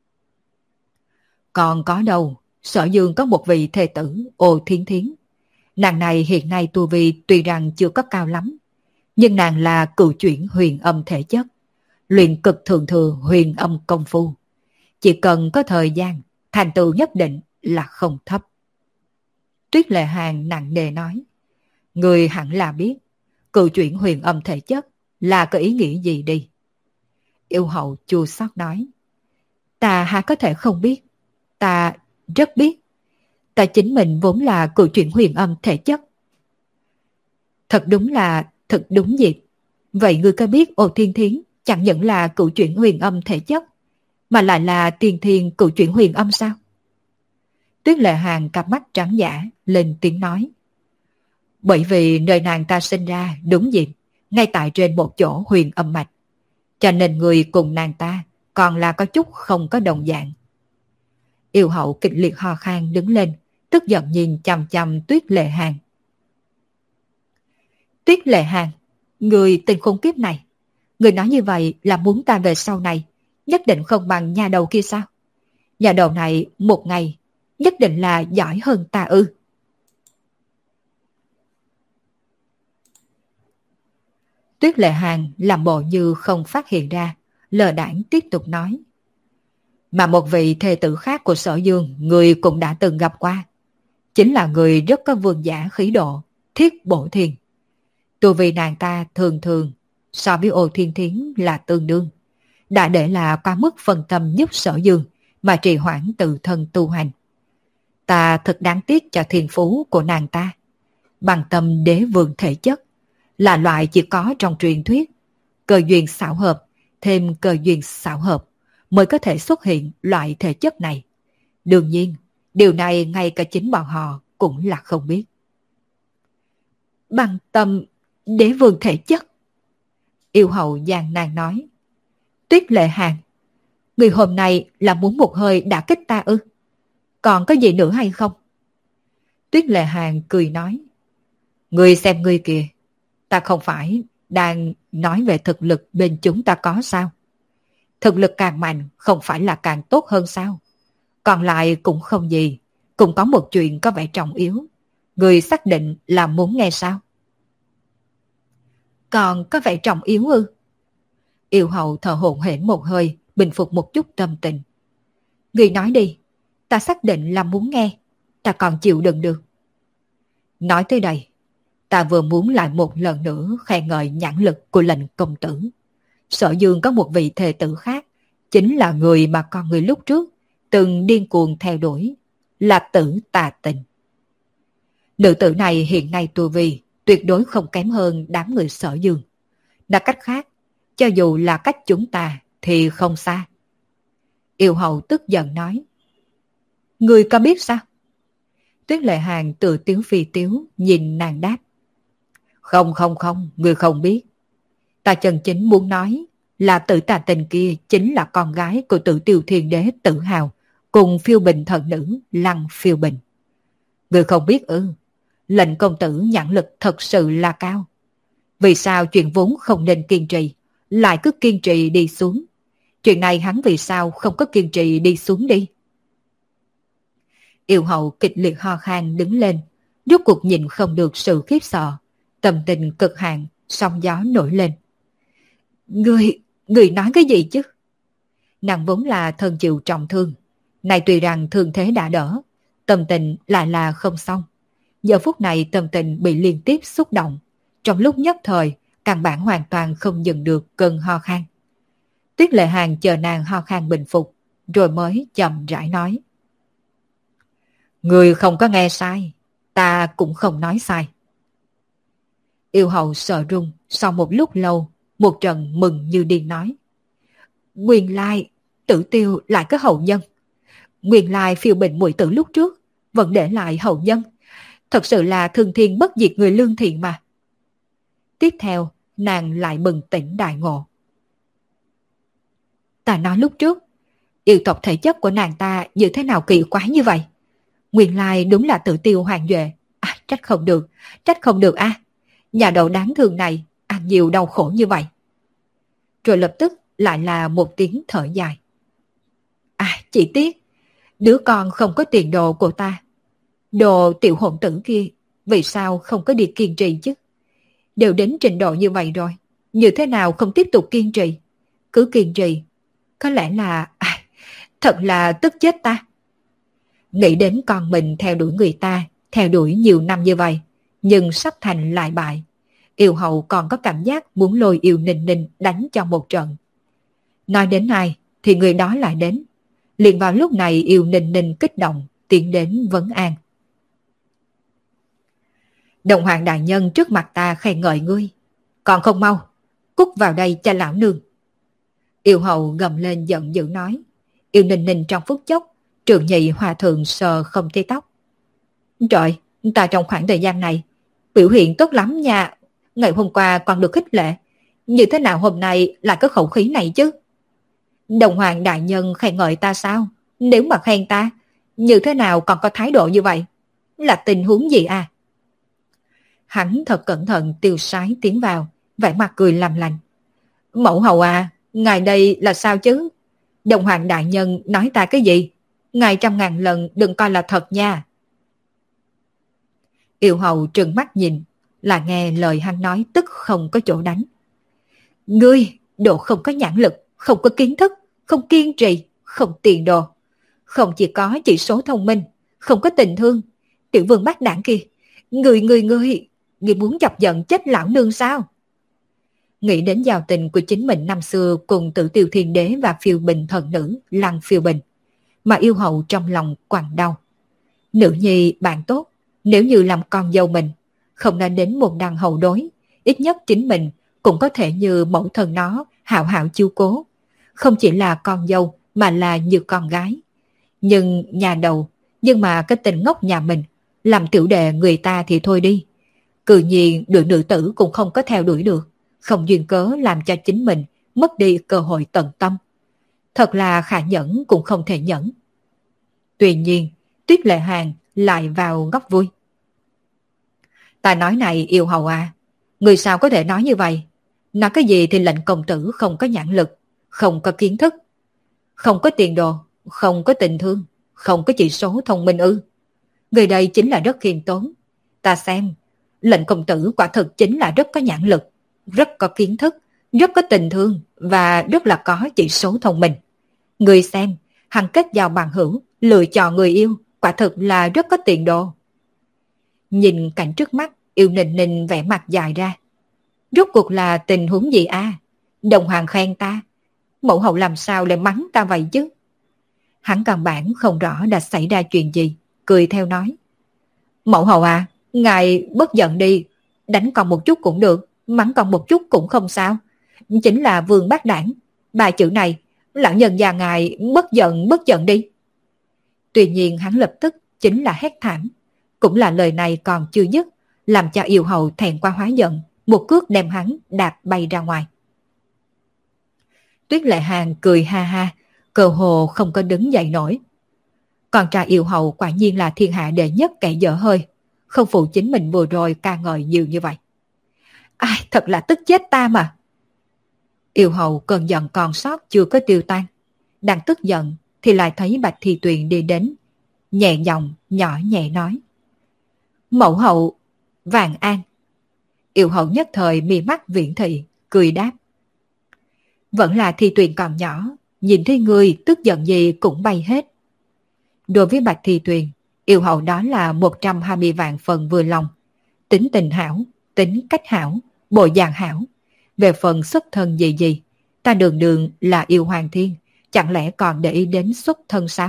Còn có đâu, Sở Dương có một vị thê tử Ô Thiên Thiến. Nàng này hiện nay tu vi tuy rằng chưa có cao lắm, nhưng nàng là cựu chuyển huyền âm thể chất, luyện cực thượng thừa huyền âm công phu. Chỉ cần có thời gian, thành tựu nhất định là không thấp. Tuyết Lệ Hàng nặng nề nói, người hẳn là biết, cựu chuyển huyền âm thể chất là có ý nghĩa gì đi. Yêu hậu chua xót nói, ta há có thể không biết, ta rất biết. Ta chính mình vốn là cựu chuyển huyền âm thể chất. Thật đúng là thật đúng dịp. Vậy ngươi có biết Ô Thiên Thiến chẳng những là cựu chuyển huyền âm thể chất, mà lại là tiên thiên cựu chuyển huyền âm sao? Tuyết Lệ Hàng cặp mắt trắng dã lên tiếng nói, bởi vì nơi nàng ta sinh ra đúng dịp ngay tại trên một chỗ huyền âm mạch, cho nên người cùng nàng ta còn là có chút không có đồng dạng. Yêu hậu kịch liệt ho khan đứng lên, tức giận nhìn chằm chằm Tuyết Lệ Hàng. Tuyết Lệ Hàng, người tình khốn kiếp này, người nói như vậy là muốn ta về sau này nhất định không bằng nhà đầu kia sao? Nhà đầu này một ngày nhất định là giỏi hơn ta ư? Tuyết Lệ Hàng làm bộ như không phát hiện ra, lờ đãng tiếp tục nói. Mà một vị thê tử khác của Sở Dương người cũng đã từng gặp qua, chính là người rất có vương giả khí độ, Thiết Bổ Thiên. Tu vì nàng ta thường thường so với Ô Thiên Thiến là tương đương, đã để là qua mức phân tâm giúp Sở Dương mà trì hoãn tự thân tu hành. Ta thật đáng tiếc cho thiên phú của nàng ta. Bằng tâm đế vương thể chất là loại chỉ có trong truyền thuyết, cơ duyên xảo hợp thêm cơ duyên xảo hợp mới có thể xuất hiện loại thể chất này. Đương nhiên, điều này ngay cả chính bọn họ cũng là không biết. Bằng tâm đế vương thể chất. Yêu hậu gian nan nói. Tuyết Lệ Hàng, người hôm nay là muốn một hơi đã kích ta ư? Còn có gì nữa hay không? Tuyết Lệ Hàng cười nói. Người xem ngươi kìa, ta không phải đang nói về thực lực bên chúng ta có sao? Thực lực càng mạnh không phải là càng tốt hơn sao? Còn lại cũng không gì, cũng có một chuyện có vẻ trọng yếu. Người xác định là muốn nghe sao? Còn có vẻ trọng yếu ư? Yêu hậu thở hổn hển một hơi, bình phục một chút tâm tình. Người nói đi, ta xác định là muốn nghe, ta còn chịu đựng được. Nói tới đây, ta vừa muốn lại một lần nữa khen ngợi nhãn lực của lệnh công tử. Sở Dương có một vị thê tử khác, chính là người mà con người lúc trước từng điên cuồng theo đuổi, là Tử Tà Tình. Nữ tử này hiện nay tu vi tuyệt đối không kém hơn đám người Sở Dương. Nói cách khác, cho dù là cách chúng ta thì không xa. Yêu hậu tức giận nói. Người có biết sao? Tuyết Lệ Hàng tự tiếu phi tiếu nhìn nàng đáp. Không không không, người không biết. Ta chân chính muốn nói là Tử Tà Tình kia chính là con gái của Tử Tiêu Thiên Đế Tử Hào cùng phiêu bình thần nữ Lăng Phiêu Bình. Người không biết ư? Lệnh công tử nhãn lực thật sự là cao. Vì sao chuyện vốn không nên kiên trì lại cứ kiên trì đi xuống? Chuyện này hắn vì sao không có kiên trì đi xuống đi? Yêu hậu kịch liệt ho khan đứng lên, rốt cuộc nhìn không được sự khiếp sợ, tâm tình cực hạn, sóng gió nổi lên. Người, người nói cái gì chứ? Nàng vốn là thân chịu trọng thương, này tuy rằng thương thế đã đỡ, tâm tình lại là không xong. Giờ phút này tâm tình bị liên tiếp xúc động, trong lúc nhất thời, căn bản hoàn toàn không dừng được cơn ho khan. Tuyết Lệ Hàng chờ nàng ho khan bình phục, rồi mới chậm rãi nói. Người không có nghe sai, ta cũng không nói sai. Yêu hậu sợ run, sau một lúc lâu, một trận mừng như điên nói. Nguyên lai, Tử Tiêu lại có hậu nhân. Nguyên lai phiêu bình muội tử lúc trước, vẫn để lại hậu nhân. Thật sự là thương thiên bất diệt người lương thiện mà. Tiếp theo, nàng lại bừng tỉnh đại ngộ. Ta nói lúc trước, yêu tộc thể chất của nàng ta như thế nào kỳ quái như vậy? Nguyên lai đúng là Tử Tiêu Hoàng Duệ. À, trách không được, trách không được a. À. Nhà đầu đáng thương này, ăn nhiều đau khổ như vậy. Rồi lập tức lại là một tiếng thở dài. À, chỉ tiếc, đứa con không có tiền đồ của ta. Đồ tiểu hồn tử kia, vì sao không có đi kiên trì chứ? Đều đến trình độ như vậy rồi, như thế nào không tiếp tục kiên trì? Cứ kiên trì, có lẽ là... À, thật là tức chết ta. Nghĩ đến con mình theo đuổi người ta, theo đuổi nhiều năm như vậy, nhưng sắp thành lại bại. Yêu hậu còn có cảm giác muốn lôi Yêu Ninh Ninh đánh cho một trận. Nói đến ai thì người đó lại đến. Liền vào lúc này Yêu Ninh Ninh kích động tiến đến vấn an. Đồng hoàng đại nhân trước mặt ta khen ngợi ngươi, còn không mau cút vào đây cho lão nương. Yêu hậu gầm lên giận dữ nói. Yêu Ninh Ninh trong phút chốc trường nhị hòa thượng sờ không thấy tóc. Trời, ta trong khoảng thời gian này biểu hiện tốt lắm nha. Ngày hôm qua còn được khích lệ, như thế nào hôm nay lại có khẩu khí này chứ? Đồng hoàng đại nhân khen ngợi ta sao? Nếu mà khen ta, như thế nào còn có thái độ như vậy? Là tình huống gì à? Hắn thật cẩn thận tiêu sái tiến vào, vẻ mặt cười làm lành. Mẫu hầu à, ngài đây là sao chứ? Đồng hoàng đại nhân nói ta cái gì? Ngài trăm ngàn lần đừng coi là thật nha. Yêu hầu trừng mắt nhìn, là nghe lời hắn nói tức không có chỗ đánh. Ngươi, đồ không có nhãn lực, không có kiến thức, không kiên trì, không tiền đồ. Không chỉ có chỉ số thông minh, không có tình thương. Tiểu vương bác đảng kia, người người người, người muốn chọc giận chết lão nương sao? Nghĩ đến giao tình của chính mình năm xưa cùng Tử Tiêu Thiên Đế và phiêu bình thần nữ Lăng Phiêu Bình, mà yêu hậu trong lòng quặn đau. Nữ nhi bạn tốt, nếu như làm con dâu mình, không nên đến một đằng hậu đối, ít nhất chính mình cũng có thể như mẫu thân nó hảo hảo chiếu cố, không chỉ là con dâu mà là như con gái. Nhưng nhà đầu, nhưng mà cái tình ngốc nhà mình, làm tiểu đệ người ta thì thôi đi. Cự nhiên đuổi nữ tử cũng không có theo đuổi được, không duyên cớ làm cho chính mình mất đi cơ hội tận tâm. Thật là khả nhẫn cũng không thể nhẫn. Tuy nhiên, Tuyết Lệ Hàng lại vào góc vui. Ta nói này yêu hầu à, người sao có thể nói như vậy? Nói cái gì thì lệnh công tử không có nhãn lực, không có kiến thức, không có tiền đồ, không có tình thương, không có chỉ số thông minh ư? Người đây chính là rất khiêm tốn. Ta xem, lệnh công tử quả thực chính là rất có nhãn lực, rất có kiến thức, rất có tình thương và rất là có chỉ số thông minh. Người xem, hắn kết giao bằng hữu, lựa chọn người yêu, quả thực là rất có tiền đồ. Nhìn cảnh trước mắt, Yêu Ninh Ninh vẻ mặt dài ra. Rốt cuộc là tình huống gì a? À? Đồng hoàng khen ta, mẫu hậu làm sao lại mắng ta vậy chứ? Hắn căn bản không rõ đã xảy ra chuyện gì, cười theo nói. Mẫu hậu à, ngài bất giận đi, đánh còn một chút cũng được, mắng còn một chút cũng không sao. Chính là vương bác đảng, ba chữ này, lão nhân già ngài bất giận bất giận đi. Tuy nhiên hắn lập tức chính là hét thảm. Cũng là lời này còn chưa dứt, làm cho yêu hầu thẹn qua hóa giận, một cước đem hắn đạp bay ra ngoài. Tuyết Lệ Hàng cười ha ha, cơ hồ không có đứng dậy nổi. Con trai yêu hầu quả nhiên là thiên hạ đệ nhất kẻ dở hơi, không phụ chính mình vừa rồi ca ngợi nhiều như vậy. Ai, thật là tức chết ta mà. Yêu hầu cơn giận còn sót chưa có tiêu tan, đang tức giận thì lại thấy Bạch Thi Tuyền đi đến, nhẹ giọng nhỏ nhẹ nói. Mẫu hậu, Vạn An. Yêu hậu nhất thời mi mắt viễn thị, cười đáp. Vẫn là Thi Tuyền còn nhỏ, nhìn thấy người tức giận gì cũng bay hết. Đối với Bạch Thi Tuyền, yêu hậu đó là một trăm hai mươi vạn phần vừa lòng. Tính tình hảo, tính cách hảo, bộ dạng hảo. Về phần xuất thân gì gì, ta đường đường là yêu hoàng thiên, chẳng lẽ còn để ý đến xuất thân sao?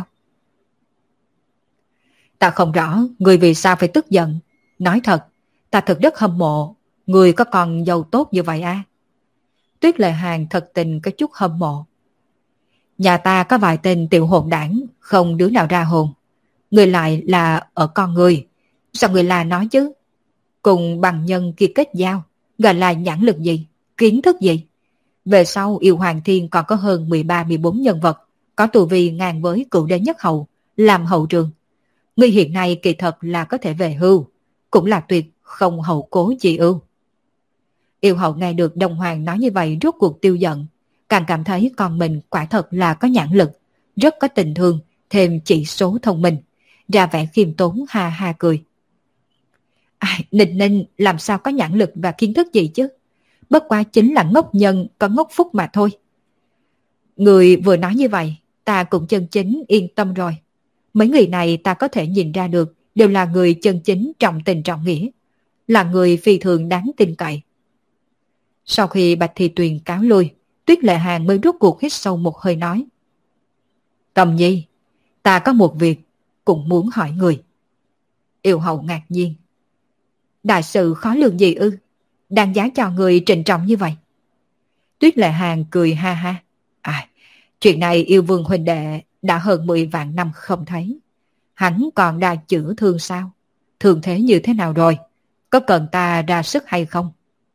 Ta không rõ người vì sao phải tức giận. Nói thật, ta thật rất hâm mộ người có con dâu tốt như vậy à? Tuyết Lệ Hàng thật tình có chút hâm mộ. Nhà ta có vài tên tiểu hồn đảng, không đứa nào ra hồn. Người lại là ở con người. Sao người là nói chứ? Cùng bằng nhân kia kết giao, gọi là nhãn lực gì, kiến thức gì? Về sau yêu hoàng thiên còn có hơn mười ba mười bốn nhân vật, có tu vi ngang với cựu đế nhất hầu, làm hậu trường. Ngươi hiện nay kỳ thật là có thể về hưu, cũng là tuyệt không hậu cố chi ưu. Yêu hậu nghe được Đông Hoàng nói như vậy rốt cuộc tiêu giận, càng cảm thấy con mình quả thật là có nhãn lực, rất có tình thương, thêm chỉ số thông minh, ra vẻ khiêm tốn ha ha cười. Ai, Ninh Ninh làm sao có nhãn lực và kiến thức gì chứ? Bất quá chính là ngốc nhân có ngốc phúc mà thôi. Người vừa nói như vậy, ta cũng chân chính yên tâm rồi. Mấy người này ta có thể nhìn ra được đều là người chân chính trọng tình trọng nghĩa, là người phi thường đáng tin cậy. Sau khi Bạch Thị Tuyền cáo lui, Tuyết Lệ Hàng mới rút cuộc hít sâu một hơi nói. Cầm Nhi, ta có một việc cũng muốn hỏi người. Yêu hậu ngạc nhiên. Đại sự khó lường gì ư? Đang giá cho người trịnh trọng như vậy. Tuyết Lệ Hàng cười ha ha. À, chuyện này yêu vương huynh đệ đã hơn mười vạn năm không thấy. Hắn còn đang chữa thương sao? Thương thế như thế nào rồi? Có cần ta ra sức hay không?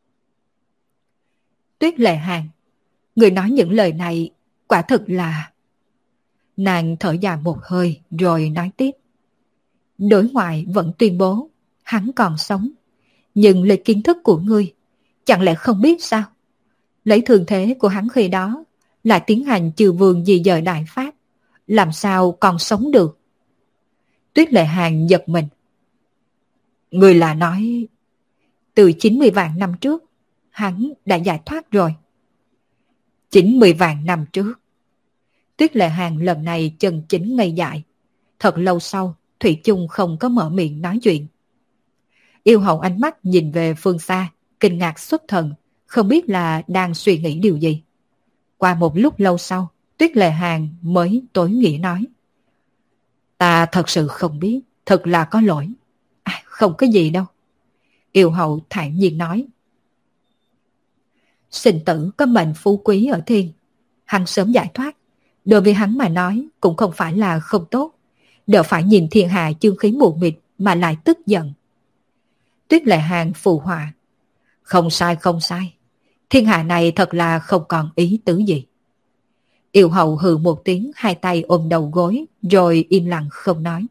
Tuyết Lệ Hàng, người nói những lời này quả thực là... Nàng thở dài một hơi rồi nói tiếp. Đối ngoại vẫn tuyên bố hắn còn sống, nhưng lấy kiến thức của ngươi chẳng lẽ không biết sao? Lấy thường thế của hắn khi đó lại tiến hành trừ vườn di dời đại pháp, làm sao còn sống được? Tuyết Lệ Hàng giật mình. Người là nói từ chín mươi vạn năm trước hắn đã giải thoát rồi. chín mươi vạn năm trước. Tuyết Lệ Hàng lần này chân chính ngây dại. Thật lâu sau, Thủy chung không có mở miệng nói chuyện. Yêu hậu ánh mắt nhìn về phương xa, kinh ngạc xuất thần, không biết là đang suy nghĩ điều gì. Qua một lúc lâu sau, Tuyết Lệ Hàng mới tối nghĩa nói. Ta thật sự không biết, thật là có lỗi. À, không có gì đâu. Yêu hậu thản nhiên nói. Sinh tử có mệnh phú quý ở thiên. Hắn sớm giải thoát. Đối với hắn mà nói cũng không phải là không tốt. Đỡ phải nhìn thiên hạ chương khí mù mịt mà lại tức giận. Tuyết Lệ Hàng phù họa. Không sai không sai. Thiên hạ này thật là không còn ý tứ gì. Yêu hậu hừ một tiếng, hai tay ôm đầu gối rồi im lặng không nói.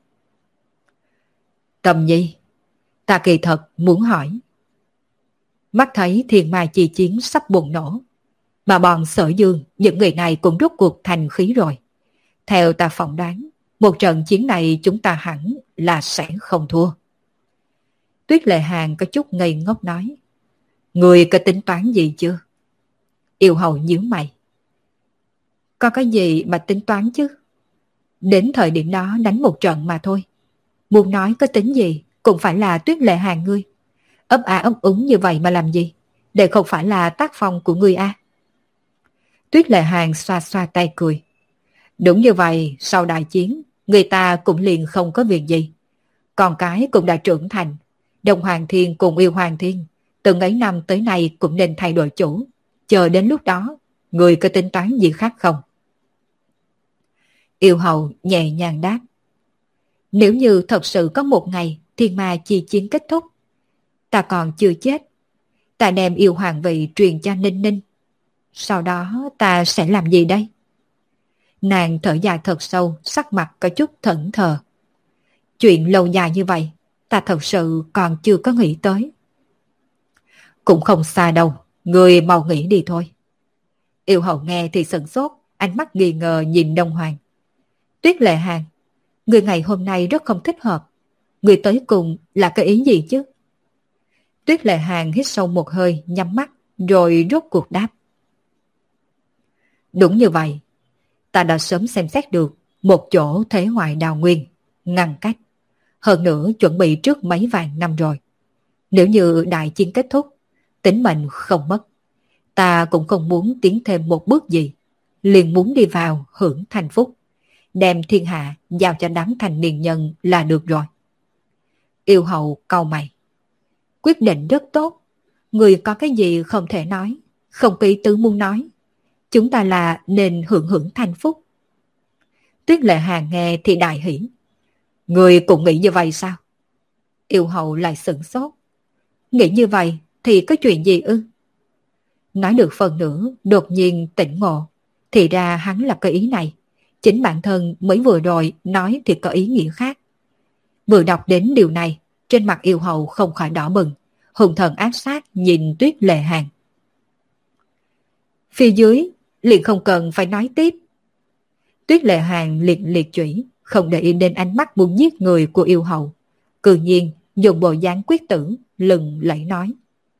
Cầm Nhi, ta kỳ thật muốn hỏi. Mắt thấy thiên ma chi chiến sắp bùng nổ, mà bọn Sở Dương, những người này cũng rút cuộc thành khí rồi. Theo ta phỏng đoán, một trận chiến này chúng ta hẳn là sẽ không thua. Tuyết Lệ Hàng có chút ngây ngốc nói. Người có tính toán gì chưa? Yêu hậu nhíu mày. Có cái gì mà tính toán chứ? Đến thời điểm đó đánh một trận mà thôi. Muốn nói có tính gì cũng phải là Tuyết Lệ Hàng ngươi. Ấp à ấp úng như vậy mà làm gì? Để không phải là tác phong của ngươi à? Tuyết Lệ Hàng xoa xoa tay cười. Đúng như vậy, sau đại chiến, người ta cũng liền không có việc gì. Con cái cũng đã trưởng thành. Đông Hoàng Thiên cùng Yêu Hoàng Thiên, từng ấy năm tới nay cũng nên thay đổi chủ. Chờ đến lúc đó, người có tính toán gì khác không? Yêu hậu nhẹ nhàng đáp. Nếu như thật sự có một ngày thiên ma chi chiến kết thúc, ta còn chưa chết, ta đem yêu hoàng vị truyền cho Ninh Ninh. Sau đó ta sẽ làm gì đây? Nàng thở dài thật sâu, sắc mặt có chút thẫn thờ. Chuyện lâu dài như vậy, ta thật sự còn chưa có nghĩ tới. Cũng không xa đâu, người mau nghĩ đi thôi. Yêu hậu nghe thì sửng sốt, ánh mắt nghi ngờ nhìn Đông Hoàng. Tuyết Lệ Hàng, người ngày hôm nay rất không thích hợp. Người tới cùng là cái ý gì chứ? Tuyết Lệ Hàng hít sâu một hơi, nhắm mắt, rồi rốt cuộc đáp. Đúng như vậy, ta đã sớm xem xét được một chỗ thế ngoại đào nguyên, ngăn cách. Hơn nữa chuẩn bị trước mấy vạn năm rồi. Nếu như đại chiến kết thúc, tính mệnh không mất, ta cũng không muốn tiến thêm một bước gì. Liền muốn đi vào hưởng thành phúc, đem thiên hạ giao cho đám thành niên nhân là được rồi. Yêu hậu cau mày. Quyết định rất tốt. Người có cái gì không thể nói, không có ý tứ muốn nói. Chúng ta là nên hưởng hưởng thành phúc. Tuyết Lệ Hàng nghe thì đại hỉ. Người cũng nghĩ như vậy sao? Yêu hậu lại sửng sốt. Nghĩ như vậy thì có chuyện gì ư? Nói được phần nữa, đột nhiên tỉnh ngộ. Thì ra hắn là cái ý này. Chính bản thân mới vừa rồi nói thì có ý nghĩa khác. Vừa đọc đến điều này, trên mặt yêu hậu không khỏi đỏ bừng, hùng thần ác sát nhìn Tuyết Lệ Hàng. Phía dưới liền không cần phải nói tiếp. Tuyết Lệ Hàng liệt liệt chủy, không để ý đến ánh mắt muốn giết người của yêu hậu. Cư nhiên dùng bộ dáng quyết tử, lừng lẫy nói.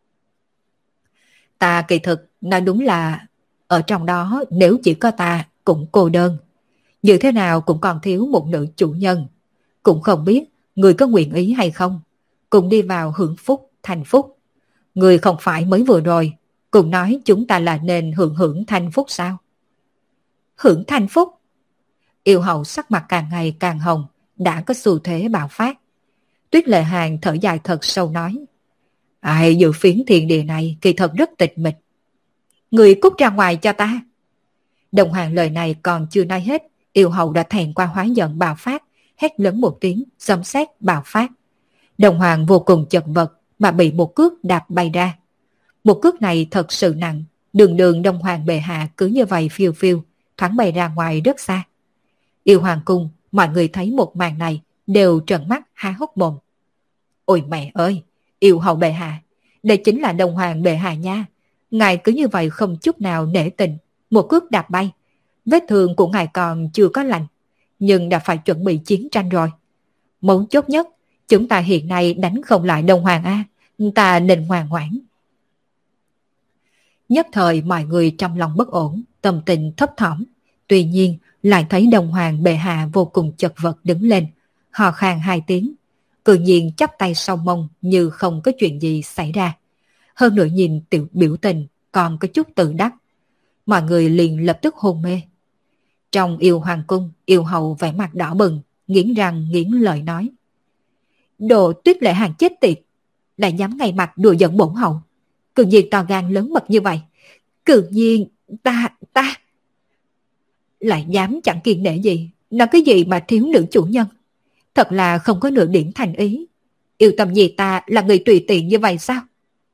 Ta kỳ thực nói đúng là ở trong đó nếu chỉ có ta cũng cô đơn. Như thế nào cũng còn thiếu một nữ chủ nhân. Cũng không biết người có nguyện ý hay không. Cùng đi vào hưởng phúc, thành phúc. Người không phải mới vừa rồi cùng nói chúng ta là nên hưởng hưởng thanh phúc sao? Hưởng thanh phúc? Yêu hậu sắc mặt càng ngày càng hồng, đã có xu thế bạo phát. Tuyết Lệ Hàng thở dài thật sâu nói. Ai dự phiến thiên địa này kỳ thật rất tịch mịch. Người cút ra ngoài cho ta. Đồng Hoàng lời này còn chưa nói hết, yêu hậu đã thẹn qua hóa giận bạo phát, hét lớn một tiếng, sấm sét bạo phát. Đồng Hoàng vô cùng chật vật mà bị một cước đạp bay ra. Một cước này thật sự nặng, đường đường Đông Hoàng bệ hạ cứ như vậy phiêu phiêu, thoáng bay ra ngoài rất xa. Yêu Hoàng cung, mọi người thấy một màn này đều trợn mắt há hốc mồm. Ôi mẹ ơi, yêu hậu bệ hạ, đây chính là Đông Hoàng bệ hạ nha. Ngài cứ như vậy không chút nào nể tình, một cước đạp bay. Vết thương của ngài còn chưa có lành, nhưng đã phải chuẩn bị chiến tranh rồi. Mấu chốt nhất, chúng ta hiện nay đánh không lại Đông Hoàng A, ta nên ngoan ngoãn. Nhất thời mọi người trong lòng bất ổn, tâm tình thấp thỏm. Tuy nhiên lại thấy Đông Hoàng bệ hạ vô cùng chật vật đứng lên, hò khan hai tiếng, tự nhiên chắp tay sau mông như không có chuyện gì xảy ra. Hơn nữa nhìn tiểu biểu tình còn có chút tự đắc. Mọi người liền lập tức hôn mê. Trong Yêu Hoàng cung, yêu hầu vẻ mặt đỏ bừng, nghiến răng nghiến lợi nói. Đồ Tuyết Lệ Hàng chết tiệt, lại dám ngay mặt đùa giận bổn hậu. Cường nhiên to gan lớn mật như vậy. Cường nhiên ta, ta... Lại dám chẳng kiêng nể gì, nói cái gì mà thiếu nữ chủ nhân. Thật là không có nửa điểm thành ý. Yêu Tâm Nhi ta là người tùy tiện như vậy sao?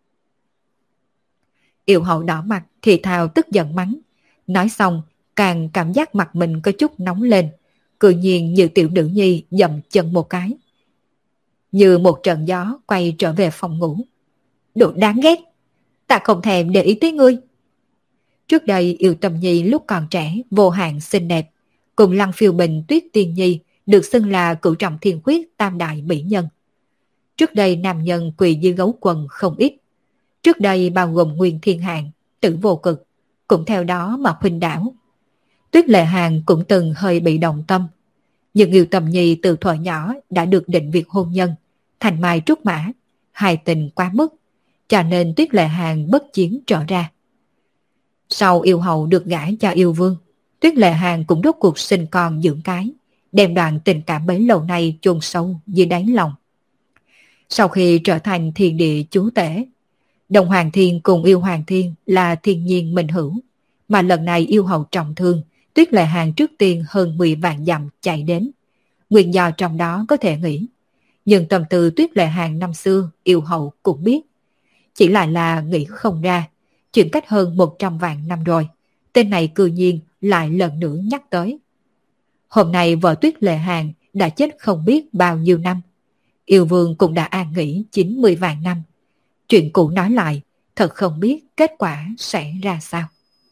Yêu hậu đỏ mặt thì thào tức giận mắng. Nói xong càng cảm giác mặt mình có chút nóng lên. Tự nhiên như tiểu nữ nhi dậm chân một cái. Như một trận gió quay trở về phòng ngủ. Đồ đáng ghét, ta không thèm để ý tới ngươi. Trước đây Yêu Tâm Nhi lúc còn trẻ vô hạn xinh đẹp, cùng Lăng Phiêu Bình, Tuyết Tiên Nhi được xưng là cửu trọng thiên khuyết tam đại mỹ nhân. Trước đây nam nhân quỳ dưới gấu quần không ít. Trước đây bao gồm Nguyên Thiên Hạng, Tử Vô Cực, cũng theo đó mà khuynh đảo. Tuyết Lệ Hàng cũng từng hơi bị động tâm. Nhưng Yêu Tâm Nhi từ thuở nhỏ đã được định việc hôn nhân, thành mai trúc mã, hài tình quá mức, cho nên Tuyết Lệ Hàng bất chiến trở ra. Sau yêu hậu được gả cho yêu vương, Tuyết Lệ Hàng cũng rốt cuộc sinh con dưỡng cái, đem đoạn tình cảm bấy lâu nay chôn sâu dưới đáy lòng. Sau khi trở thành thiên địa chúa tể, Đồng Hoàng Thiên cùng Yêu Hoàng Thiên là thiên nhiên minh hữu, mà lần này yêu hậu trọng thương, Tuyết Lệ Hàng trước tiên hơn mười vạn dặm chạy đến. Nguyên do trong đó có thể nghĩ, nhưng tâm tư Tuyết Lệ Hàng năm xưa yêu hậu cũng biết. Chỉ lại là nghĩ không ra, chuyện cách hơn một trăm vạn năm rồi, tên này cư nhiên lại lần nữa nhắc tới. Hôm nay vợ Tuyết Lệ Hàng đã chết không biết bao nhiêu năm, yêu vương cũng đã an nghỉ chín mươi vạn năm. Chuyện cũ nói lại, thật không biết kết quả sẽ ra sao.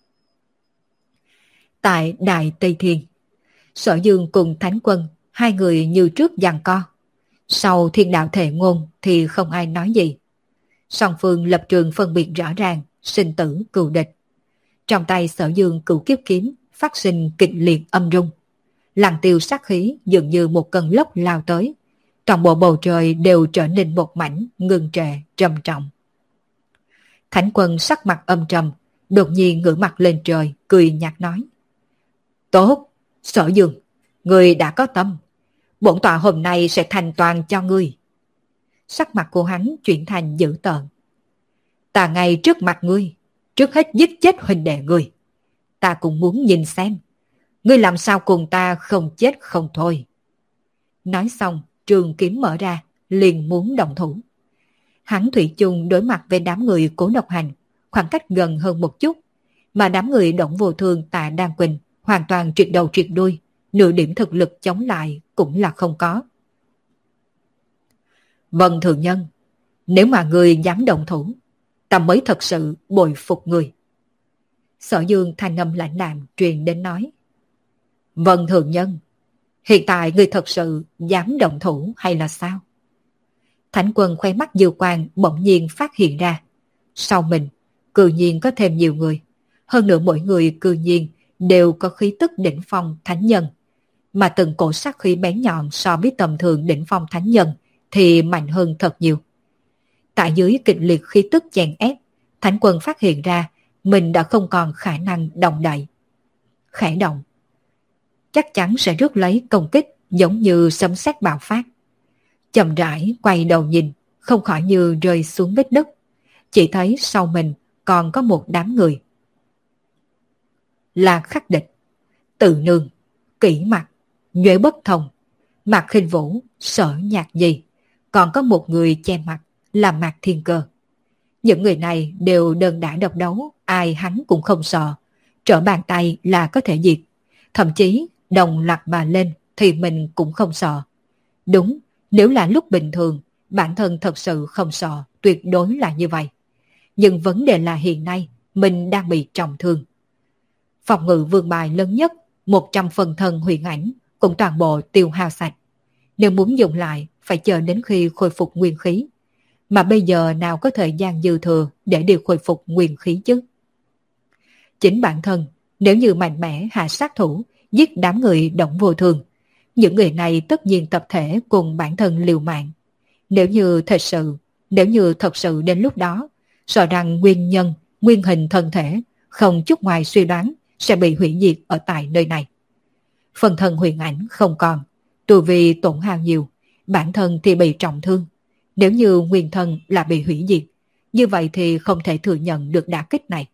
Tại Đại Tây Thiên, Sở Dương cùng Thánh Quân, hai người như trước giằng co. Sau thiên đạo thệ ngôn thì không ai nói gì. Song phương lập trường phân biệt rõ ràng, sinh tử cừu địch. Trong tay Sở Dương cửu kiếp kiếm phát sinh kịch liệt âm rung. Lăng tiêu sát khí dường như một cơn lốc lao tới. Toàn bộ bầu trời đều trở nên một mảnh ngưng trệ trầm trọng. Thánh Quân sắc mặt âm trầm, đột nhiên ngửa mặt lên trời, cười nhạt nói. Tốt, Sở Dương, ngươi đã có tâm. Bổn tọa hôm nay sẽ thành toàn cho ngươi. Sắc mặt của hắn chuyển thành dữ tợn. Ta ngay trước mặt ngươi, trước hết giết chết huynh đệ ngươi. Ta cũng muốn nhìn xem, ngươi làm sao cùng ta không chết không thôi. Nói xong, trường kiếm mở ra, liền muốn động thủ. Hắn thủy chung đối mặt với đám người Cố Độc Hành, khoảng cách gần hơn một chút, mà đám người Đổng Vô Thương, Tạ Đan Quỳnh hoàn toàn triệt đầu triệt đuôi, nửa điểm thực lực chống lại cũng là không có. Vâng thượng nhân, nếu mà người dám động thủ, ta mới thật sự bội phục người. Sở Dương thanh âm lãnh đạm truyền đến nói. Vâng thượng nhân, hiện tại người thật sự dám động thủ hay là sao? Thánh Quân khoe mắt dư quang bỗng nhiên phát hiện ra. Sau mình, cư nhiên có thêm nhiều người. Hơn nữa mỗi người cư nhiên đều có khí tức đỉnh phong thánh nhân. Mà từng cổ sát khí bén nhọn so với tầm thường đỉnh phong thánh nhân thì mạnh hơn thật nhiều. Tại dưới kịch liệt khí tức chèn ép, Thánh Quân phát hiện ra mình đã không còn khả năng động đậy. Khẽ động, chắc chắn sẽ rước lấy công kích giống như sấm sét bạo phát. Chậm rãi quay đầu nhìn, không khỏi như rơi xuống vết đất. Chỉ thấy sau mình còn có một đám người. Là Khắc Địch, Tự Nương, Kỷ Mặc, Nhuế Bất Thông, Mạc Khinh Vũ, Sở Nhạc Nhi, còn có một người che mặt là Mạc Thiên Cơ. Những người này đều đơn đả độc đấu, ai hắn cũng không sợ, trở bàn tay là có thể diệt, thậm chí đồng loạt mà lên thì mình cũng không sợ. Đúng, nếu là lúc bình thường, bản thân thật sự không sợ, tuyệt đối là như vậy. Nhưng vấn đề là hiện nay mình đang bị trọng thương. Phòng ngự vương bài lớn nhất, một trăm phần thân huyền ảnh cũng toàn bộ tiêu hao sạch. Nếu muốn dùng lại, phải chờ đến khi khôi phục nguyên khí. Mà bây giờ nào có thời gian dư thừa để điều khôi phục nguyên khí chứ? Chính bản thân, nếu như mạnh mẽ hạ sát thủ, giết đám người Động Vô Thường, những người này tất nhiên tập thể cùng bản thân liều mạng. Nếu như thật sự, nếu như thật sự đến lúc đó, sợ rằng nguyên nhân, nguyên hình thân thể, không chút ngoài suy đoán, sẽ bị hủy diệt ở tại nơi này. Phần thân huyền ảnh không còn, tu vi tổn hao nhiều, bản thân thì bị trọng thương. Nếu như nguyên thân là bị hủy diệt, như vậy thì không thể thừa nhận được đả kích này.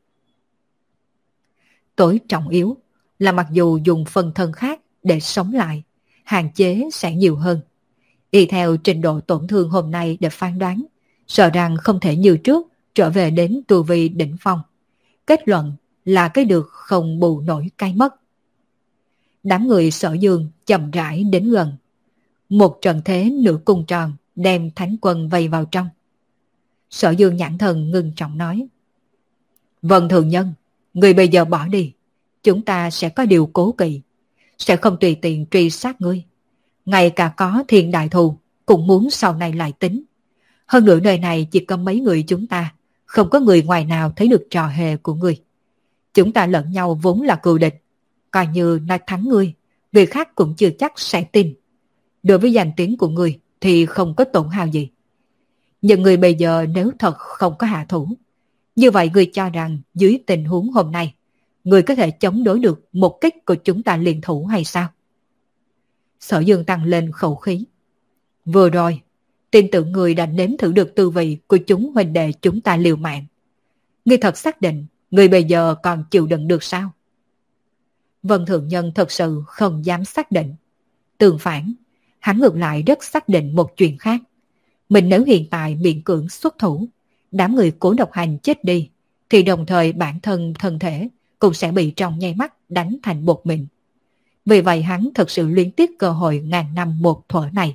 Tối trọng yếu là mặc dù dùng phần thân khác để sống lại, hạn chế sẽ nhiều hơn. Y theo trình độ tổn thương hôm nay để phán đoán, sợ rằng không thể như trước trở về đến tu vi đỉnh phong. Kết luận là cái được không bù nổi cái mất. Đám người Sở Dương chậm rãi đến gần. Một trận thế nửa cung tròn đem Thánh Quân vây vào trong. Sở Dương nhãn thần ngưng trọng nói: Vân Thường Nhân, người bây giờ bỏ đi, chúng ta sẽ có điều cố kỵ, sẽ không tùy tiện truy sát ngươi. Ngay cả có thiên đại thù cũng muốn sau này lại tính. Hơn nữa nơi này chỉ có mấy người chúng ta, không có người ngoài nào thấy được trò hề của ngươi. Chúng ta lẫn nhau vốn là cừu địch, coi như nói thắng ngươi, người khác cũng chưa chắc sẽ tin. Đối với danh tiếng của ngươi thì không có tổn hao gì. Nhưng người bây giờ nếu thật không có hạ thủ, như vậy ngươi cho rằng dưới tình huống hôm nay, ngươi có thể chống đối được một kích của chúng ta liên thủ hay sao? Sở Dương tăng lên khẩu khí. Vừa rồi, tin tưởng ngươi đã nếm thử được tư vị của chúng huynh đệ chúng ta liều mạng. Ngươi thật xác định ngươi bây giờ còn chịu đựng được sao? Vân Thượng Nhân thật sự không dám xác định. Tương phản, hắn ngược lại rất xác định một chuyện khác. Mình nếu hiện tại miễn cưỡng xuất thủ, đám người Cố Độc Hành chết đi, thì đồng thời bản thân thân thể cũng sẽ bị trong nháy mắt đánh thành bột mịn. Vì vậy hắn thật sự luyến tiếc cơ hội ngàn năm một thuở này.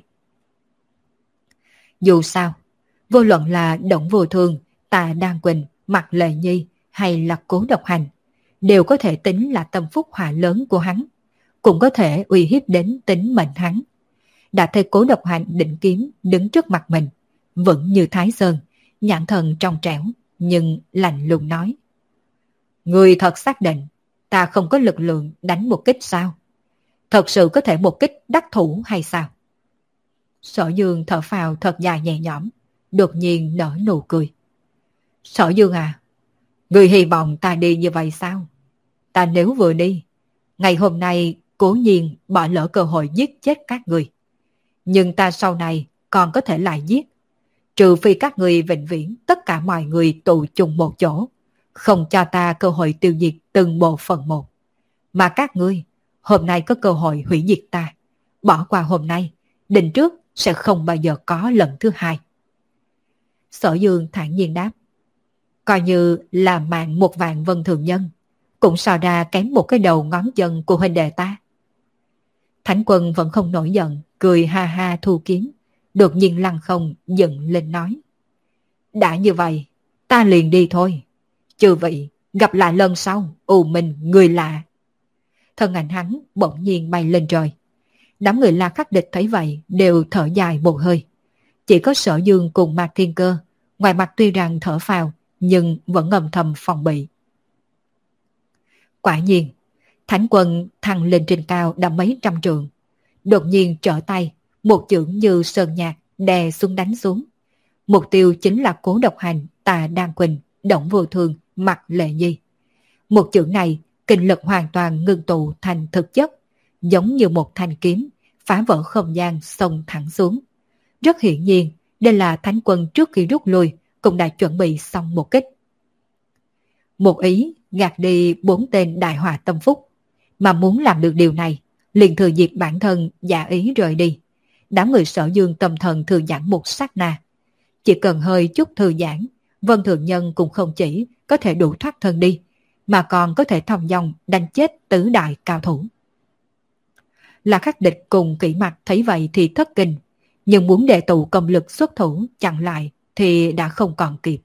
Dù sao, vô luận là Động Vô Thường, Tà Đan Quỳnh, Mạc Lệ Nhi hay là Cố Độc Hành, đều có thể tính là tâm phúc họa lớn của hắn, cũng có thể uy hiếp đến tính mệnh hắn. Đã thấy Cố Độc Hành định kiếm đứng trước mặt mình, vững như Thái Sơn, nhãn thần trong trẻo, nhưng lạnh lùng nói: Người thật xác định ta không có lực lượng đánh một kích sao? Thật sự có thể một kích đắc thủ hay sao? Sở Dương thở phào thật dài nhẹ nhõm, đột nhiên nở nụ cười. Sở Dương à, người hy vọng ta đi như vậy sao? Ta nếu vừa đi, ngày hôm nay cố nhiên bỏ lỡ cơ hội giết chết các người. Nhưng ta sau này còn có thể lại giết. Trừ phi các người vĩnh viễn tất cả mọi người tụ chung một chỗ, không cho ta cơ hội tiêu diệt từng bộ phận một. Mà các ngươi hôm nay có cơ hội hủy diệt ta, bỏ qua hôm nay, định trước sẽ không bao giờ có lần thứ hai. Sở Dương thản nhiên đáp: Coi như là mạng một vạn Vân Thường Nhân, cũng so ra kém một cái đầu ngón chân của huynh đệ ta. Thánh Quân vẫn không nổi giận, cười ha ha thu kiếm, đột nhiên lăng không dựng lên nói: Đã như vậy, ta liền đi thôi. Chư vị, gặp lại lần sau, ù mình người lạ. Thân ảnh hắn bỗng nhiên bay lên trời. Đám người La Khắc Địch thấy vậy đều thở dài một hơi. Chỉ có Sở Dương cùng Mạc Thiên Cơ, ngoài mặt tuy rằng thở phào, nhưng vẫn âm thầm phòng bị. Quả nhiên, Thánh Quân thăng lên trên cao đã mấy trăm trượng. Đột nhiên trở tay, một chưởng như sơn nhạc đè xuống đánh xuống. Mục tiêu chính là Cố Độc Hành, Tà Đan Quỳnh, Đổng Vô Thường, Mạc Lệ Nhi. Một chưởng này, kinh lực hoàn toàn ngưng tụ thành thực chất, giống như một thanh kiếm, phá vỡ không gian xông thẳng xuống. Rất hiển nhiên, đây là Thánh Quân trước khi rút lui, cũng đã chuẩn bị xong một kích. Một ý gạt đi bốn tên đại họa tâm phúc, mà muốn làm được điều này, liền thừa dịp bản thân giả ý rời đi. Đám người Sở Dương tâm thần thư giãn một sát na. Chỉ cần hơi chút thư giãn, Vân Thượng Nhân cũng không chỉ có thể đủ thoát thân đi, mà còn có thể thong dong đánh chết tứ đại cao thủ. Là Khắc Địch cùng Kỷ Mặc thấy vậy thì thất kinh, nhưng muốn đệ tụ công lực xuất thủ chặn lại thì đã không còn kịp.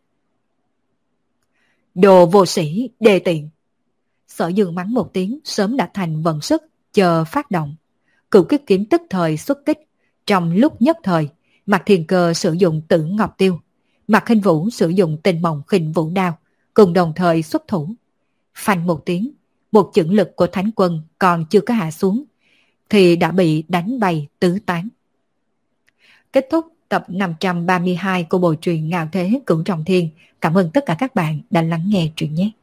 Đồ vô sĩ, đề tiện. Sở Dương mắng một tiếng sớm đã thành vận sức, chờ phát động. Cửu kích kiếm tức thời xuất kích. Trong lúc nhất thời, Mạc Thiên Cơ sử dụng Tử Ngọc Tiêu, Mạc Khinh Vũ sử dụng Tinh Mộng Khinh Vũ Đao, cùng đồng thời xuất thủ. Phanh một tiếng, một chưởng lực của Thánh Quân còn chưa có hạ xuống, thì đã bị đánh bay tứ tán. Kết thúc tập năm trăm ba mươi hai của bộ truyện Ngạo Thế Cửu Trọng Thiên. Cảm ơn tất cả các bạn đã lắng nghe truyện nhé.